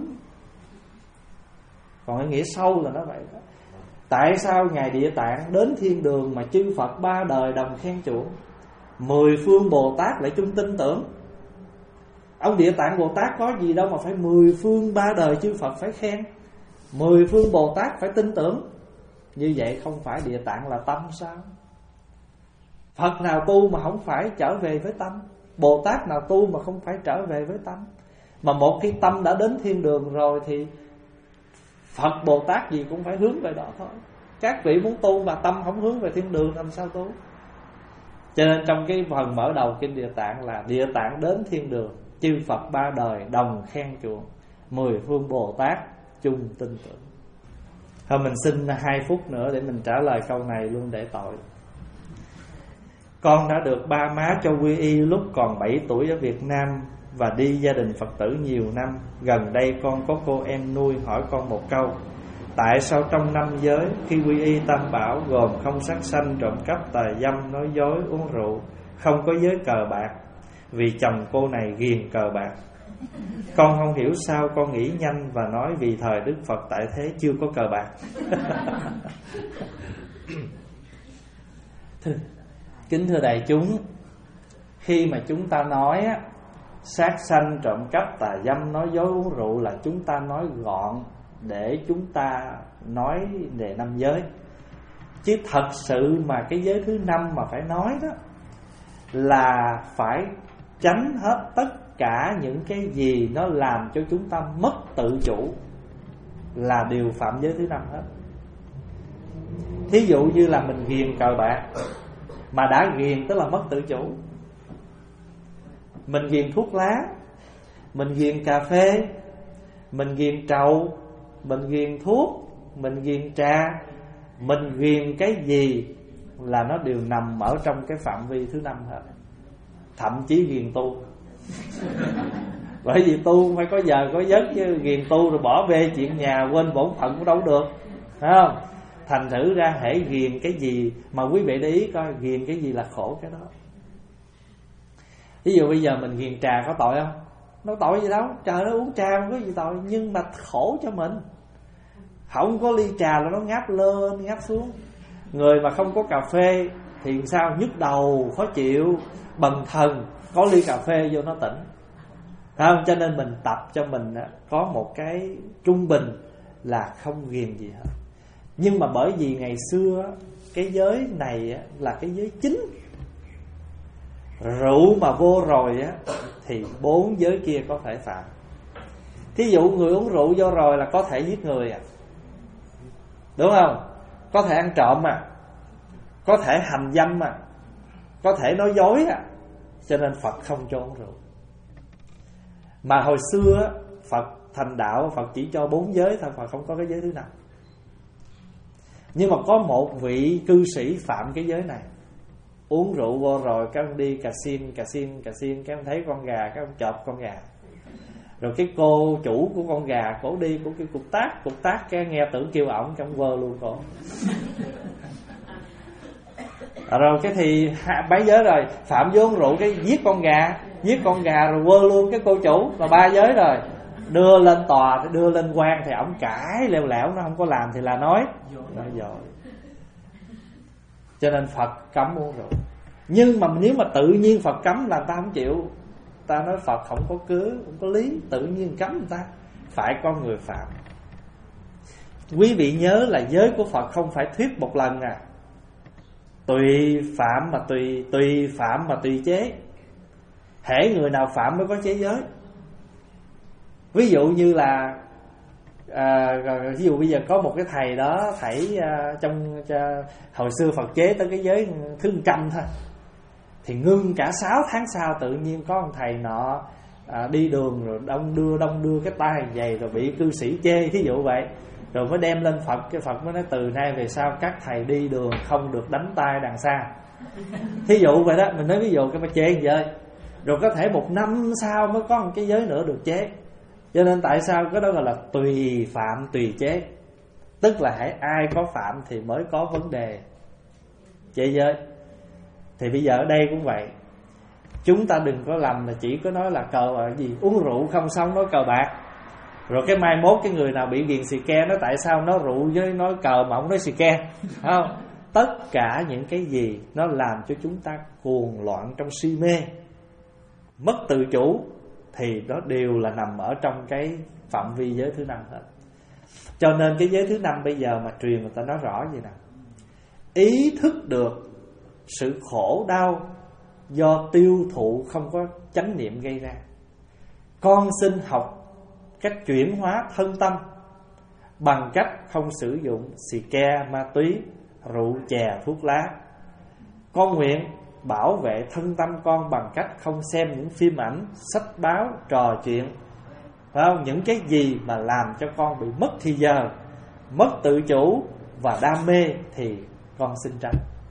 Còn cái nghĩa sâu là nó vậy đó. Tại sao Ngài Địa Tạng đến thiên đường mà chư Phật ba đời đồng khen chuộng, mười phương Bồ Tát lại chung tin tưởng? Ông Địa Tạng Bồ Tát có gì đâu mà phải mười phương ba đời chư Phật phải khen, mười phương Bồ Tát phải tin tưởng. Như vậy không phải Địa Tạng là tâm sao? Phật nào tu mà không phải trở về với tâm? Bồ Tát nào tu mà không phải trở về với tâm? Mà một khi tâm đã đến thiên đường rồi thì Phật Bồ Tát gì cũng phải hướng về đó thôi. Các vị muốn tu mà tâm không hướng về thiên đường làm sao tu? Cho nên trong cái phần mở đầu kinh Địa Tạng là Địa Tạng đến thiên đường, chư Phật ba đời đồng khen chuộng, mười phương Bồ Tát chung tin tưởng. Thôi mình xin hai phút nữa để mình trả lời câu này luôn để tội. Con đã được ba má cho quy y lúc còn bảy tuổi ở Việt Nam và đi gia đình Phật tử nhiều năm. Gần đây con có cô em nuôi hỏi con một câu: tại sao trong năm giới khi quy y tam bảo gồm không sát sanh, trộm cắp, tà dâm, nói dối, uống rượu, không có giới cờ bạc? Vì chồng cô này ghiền cờ bạc. Con không hiểu sao con nghĩ nhanh và nói vì thời Đức Phật tại thế chưa có cờ bạc. Kính thưa đại chúng, khi mà chúng ta nói á, sát sanh, trộm cắp, tà dâm, nói dối, uống rượu là chúng ta nói gọn để chúng ta nói về năm giới. Chứ thật sự mà cái giới thứ năm mà phải nói đó là phải tránh hết tất cả những cái gì nó làm cho chúng ta mất tự chủ, là điều phạm giới thứ năm hết. Thí dụ như là mình ghiền cờ bạc, mà đã ghiền tức là mất tự chủ. Mình ghiền thuốc lá, mình ghiền cà phê, mình ghiền trầu, mình ghiền thuốc, mình ghiền trà, mình ghiền cái gì là nó đều nằm ở trong cái phạm vi thứ năm hết. Thậm chí ghiền tu. Bởi vì tu phải có giờ có giấc, chứ ghiền tu rồi bỏ bê chuyện nhà, quên bổn phận cũng đâu được, phải không? Thành thử ra hễ ghiền cái gì, mà quý vị để ý coi, ghiền cái gì là khổ cái đó. Ví dụ bây giờ mình ghiền trà có tội không? Nó tội gì đâu, trời ơi uống trà không có gì tội. Nhưng mà khổ cho mình. Không có ly trà là nó ngáp lên ngáp xuống. Người mà không có cà phê thì sao? Nhức đầu, khó chịu, bần thần. Có ly cà phê vô nó tỉnh, không? Cho nên mình tập cho mình có một cái trung bình là không ghiền gì hết. Nhưng mà bởi vì ngày xưa cái giới này là cái giới chính, rượu mà vô rồi á thì bốn giới kia có thể phạm. Thí dụ người uống rượu vô rồi là có thể giết người à, đúng không? Có thể ăn trộm à, có thể hành dâm à, có thể nói dối à. Cho nên Phật không cho uống rượu. Mà hồi xưa Phật thành đạo, Phật chỉ cho bốn giới thôi, Phật không có cái giới thứ nào. Nhưng mà có một vị cư sĩ phạm cái giới này. Uống rượu vô rồi các ông đi cà xin, cà xin, cà xin, các ông thấy con gà, các ông chộp con gà. Rồi cái cô chủ của con gà, cổ đi, cổ kêu cục tác, cục tác, cái nghe tưởng kêu ổng, cái ông vơ luôn cổ. À, rồi cái thì bấy giới rồi, phạm vô uống rượu cái giết con gà. giết con gà rồi quơ luôn cái cô chủ là ba giới rồi. Đưa lên tòa thì đưa lên quan thì ổng cãi leo lẻo, nó không có làm thì là nói nói dối. Cho nên Phật cấm uống rượu. Nhưng mà nếu mà tự nhiên Phật cấm là ta không chịu. Ta nói Phật không có cớ, không có lý, tự nhiên cấm người ta. Phải có người phạm. Quý vị nhớ là giới của Phật không phải thuyết một lần à. Tùy phạm mà tùy tùy phạm mà tùy chế. Hễ người nào phạm mới có chế giới. Ví dụ như là à, ví dụ bây giờ có một cái thầy đó, thầy à, trong à, hồi xưa Phật chế tới cái giới thứ một trăm thôi, thì ngưng cả sáu tháng sau tự nhiên có một thầy nọ à, đi đường rồi đông đưa đông đưa cái tay dày rồi bị cư sĩ chê, thí dụ vậy, rồi mới đem lên Phật. Cái Phật mới nói từ nay về sau các thầy đi đường không được đánh tay đằng xa, thí dụ vậy đó. Mình nói ví dụ cái mà chê vậy, rồi có thể một năm sau mới có một cái giới nữa được chế. Cho nên tại sao cái đó gọi là tùy phạm tùy chế, tức là hãy ai có phạm thì mới có vấn đề chế giới. Thì bây giờ ở đây cũng vậy, chúng ta đừng có lầm là chỉ có nói là cờ bạc gì, uống rượu không xong nói cờ bạc, rồi cái mai mốt cái người nào bị ghiền xì ke nói tại sao nói rượu với nói cờ mà không nói xì ke, không? Tất cả những cái gì nó làm cho chúng ta cuồng loạn trong si mê, mất tự chủ, thì đó đều là nằm ở trong cái phạm vi giới thứ năm hết. Cho nên cái giới thứ năm bây giờ mà truyền người ta nói rõ vậy nè: ý thức được sự khổ đau do tiêu thụ không có chánh niệm gây ra, con xin học cách chuyển hóa thân tâm bằng cách không sử dụng xì ke, ma túy, rượu chè, thuốc lá. Con nguyện bảo vệ thân tâm con bằng cách không xem những phim ảnh, sách báo, trò chuyện, phải không? Những cái gì mà làm cho con bị mất thì giờ, mất tự chủ và đam mê thì con xin tránh.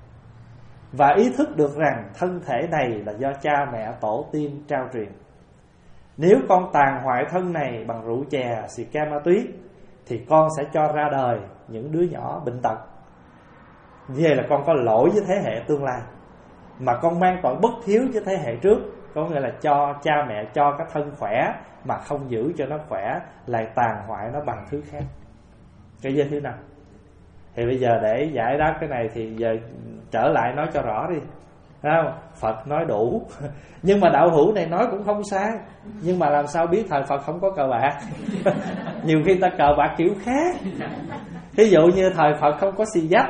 Và ý thức được rằng thân thể này là do cha mẹ tổ tiên trao truyền. Nếu con tàn hoại thân này bằng rượu chè, xì ke, ma túy thì con sẽ cho ra đời những đứa nhỏ bệnh tật. Như vậy là con có lỗi với thế hệ tương lai, mà con mang tội bất hiếu với thế hệ trước. Có nghĩa là cho cha mẹ cho cái thân khỏe mà không giữ cho nó khỏe, lại tàn hoại nó bằng thứ khác. Cái giới thứ năm. Thì bây giờ để giải đáp cái này thì giờ trở lại nói cho rõ đi, thấy không? Phật nói đủ. Nhưng mà đạo hữu này nói cũng không sai. Nhưng mà làm sao biết thời Phật không có cờ bạc? Nhiều khi ta cờ bạc kiểu khác. Ví dụ như thời Phật không có xì dách.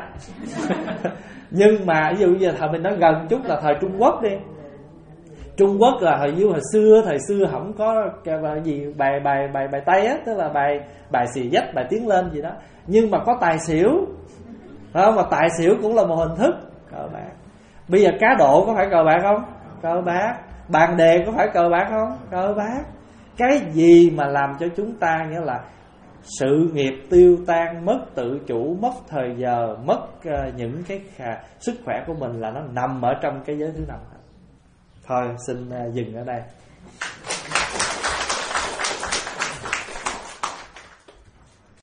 Nhưng mà ví dụ như thời mình nói gần chút là thời Trung Quốc đi. Trung Quốc là hồi dưới hồi xưa, thời xưa không có cái gì bài bài bài bài Tây á, tức là bài bài xì dách, bài tiến lên gì đó. Nhưng mà có tài xỉu, không? Mà tài xỉu cũng là một hình thức cờ bạc. Bây giờ cá độ có phải cờ bạc không? Cờ bạc. Bàn đề có phải cờ bạc không? Cờ bạc. Cái gì mà làm cho chúng ta nghĩa là sự nghiệp tiêu tan, mất tự chủ, mất thời giờ, mất uh, những cái khả, sức khỏe của mình là nó nằm ở trong cái giới thứ năm. Thôi xin uh, dừng ở đây.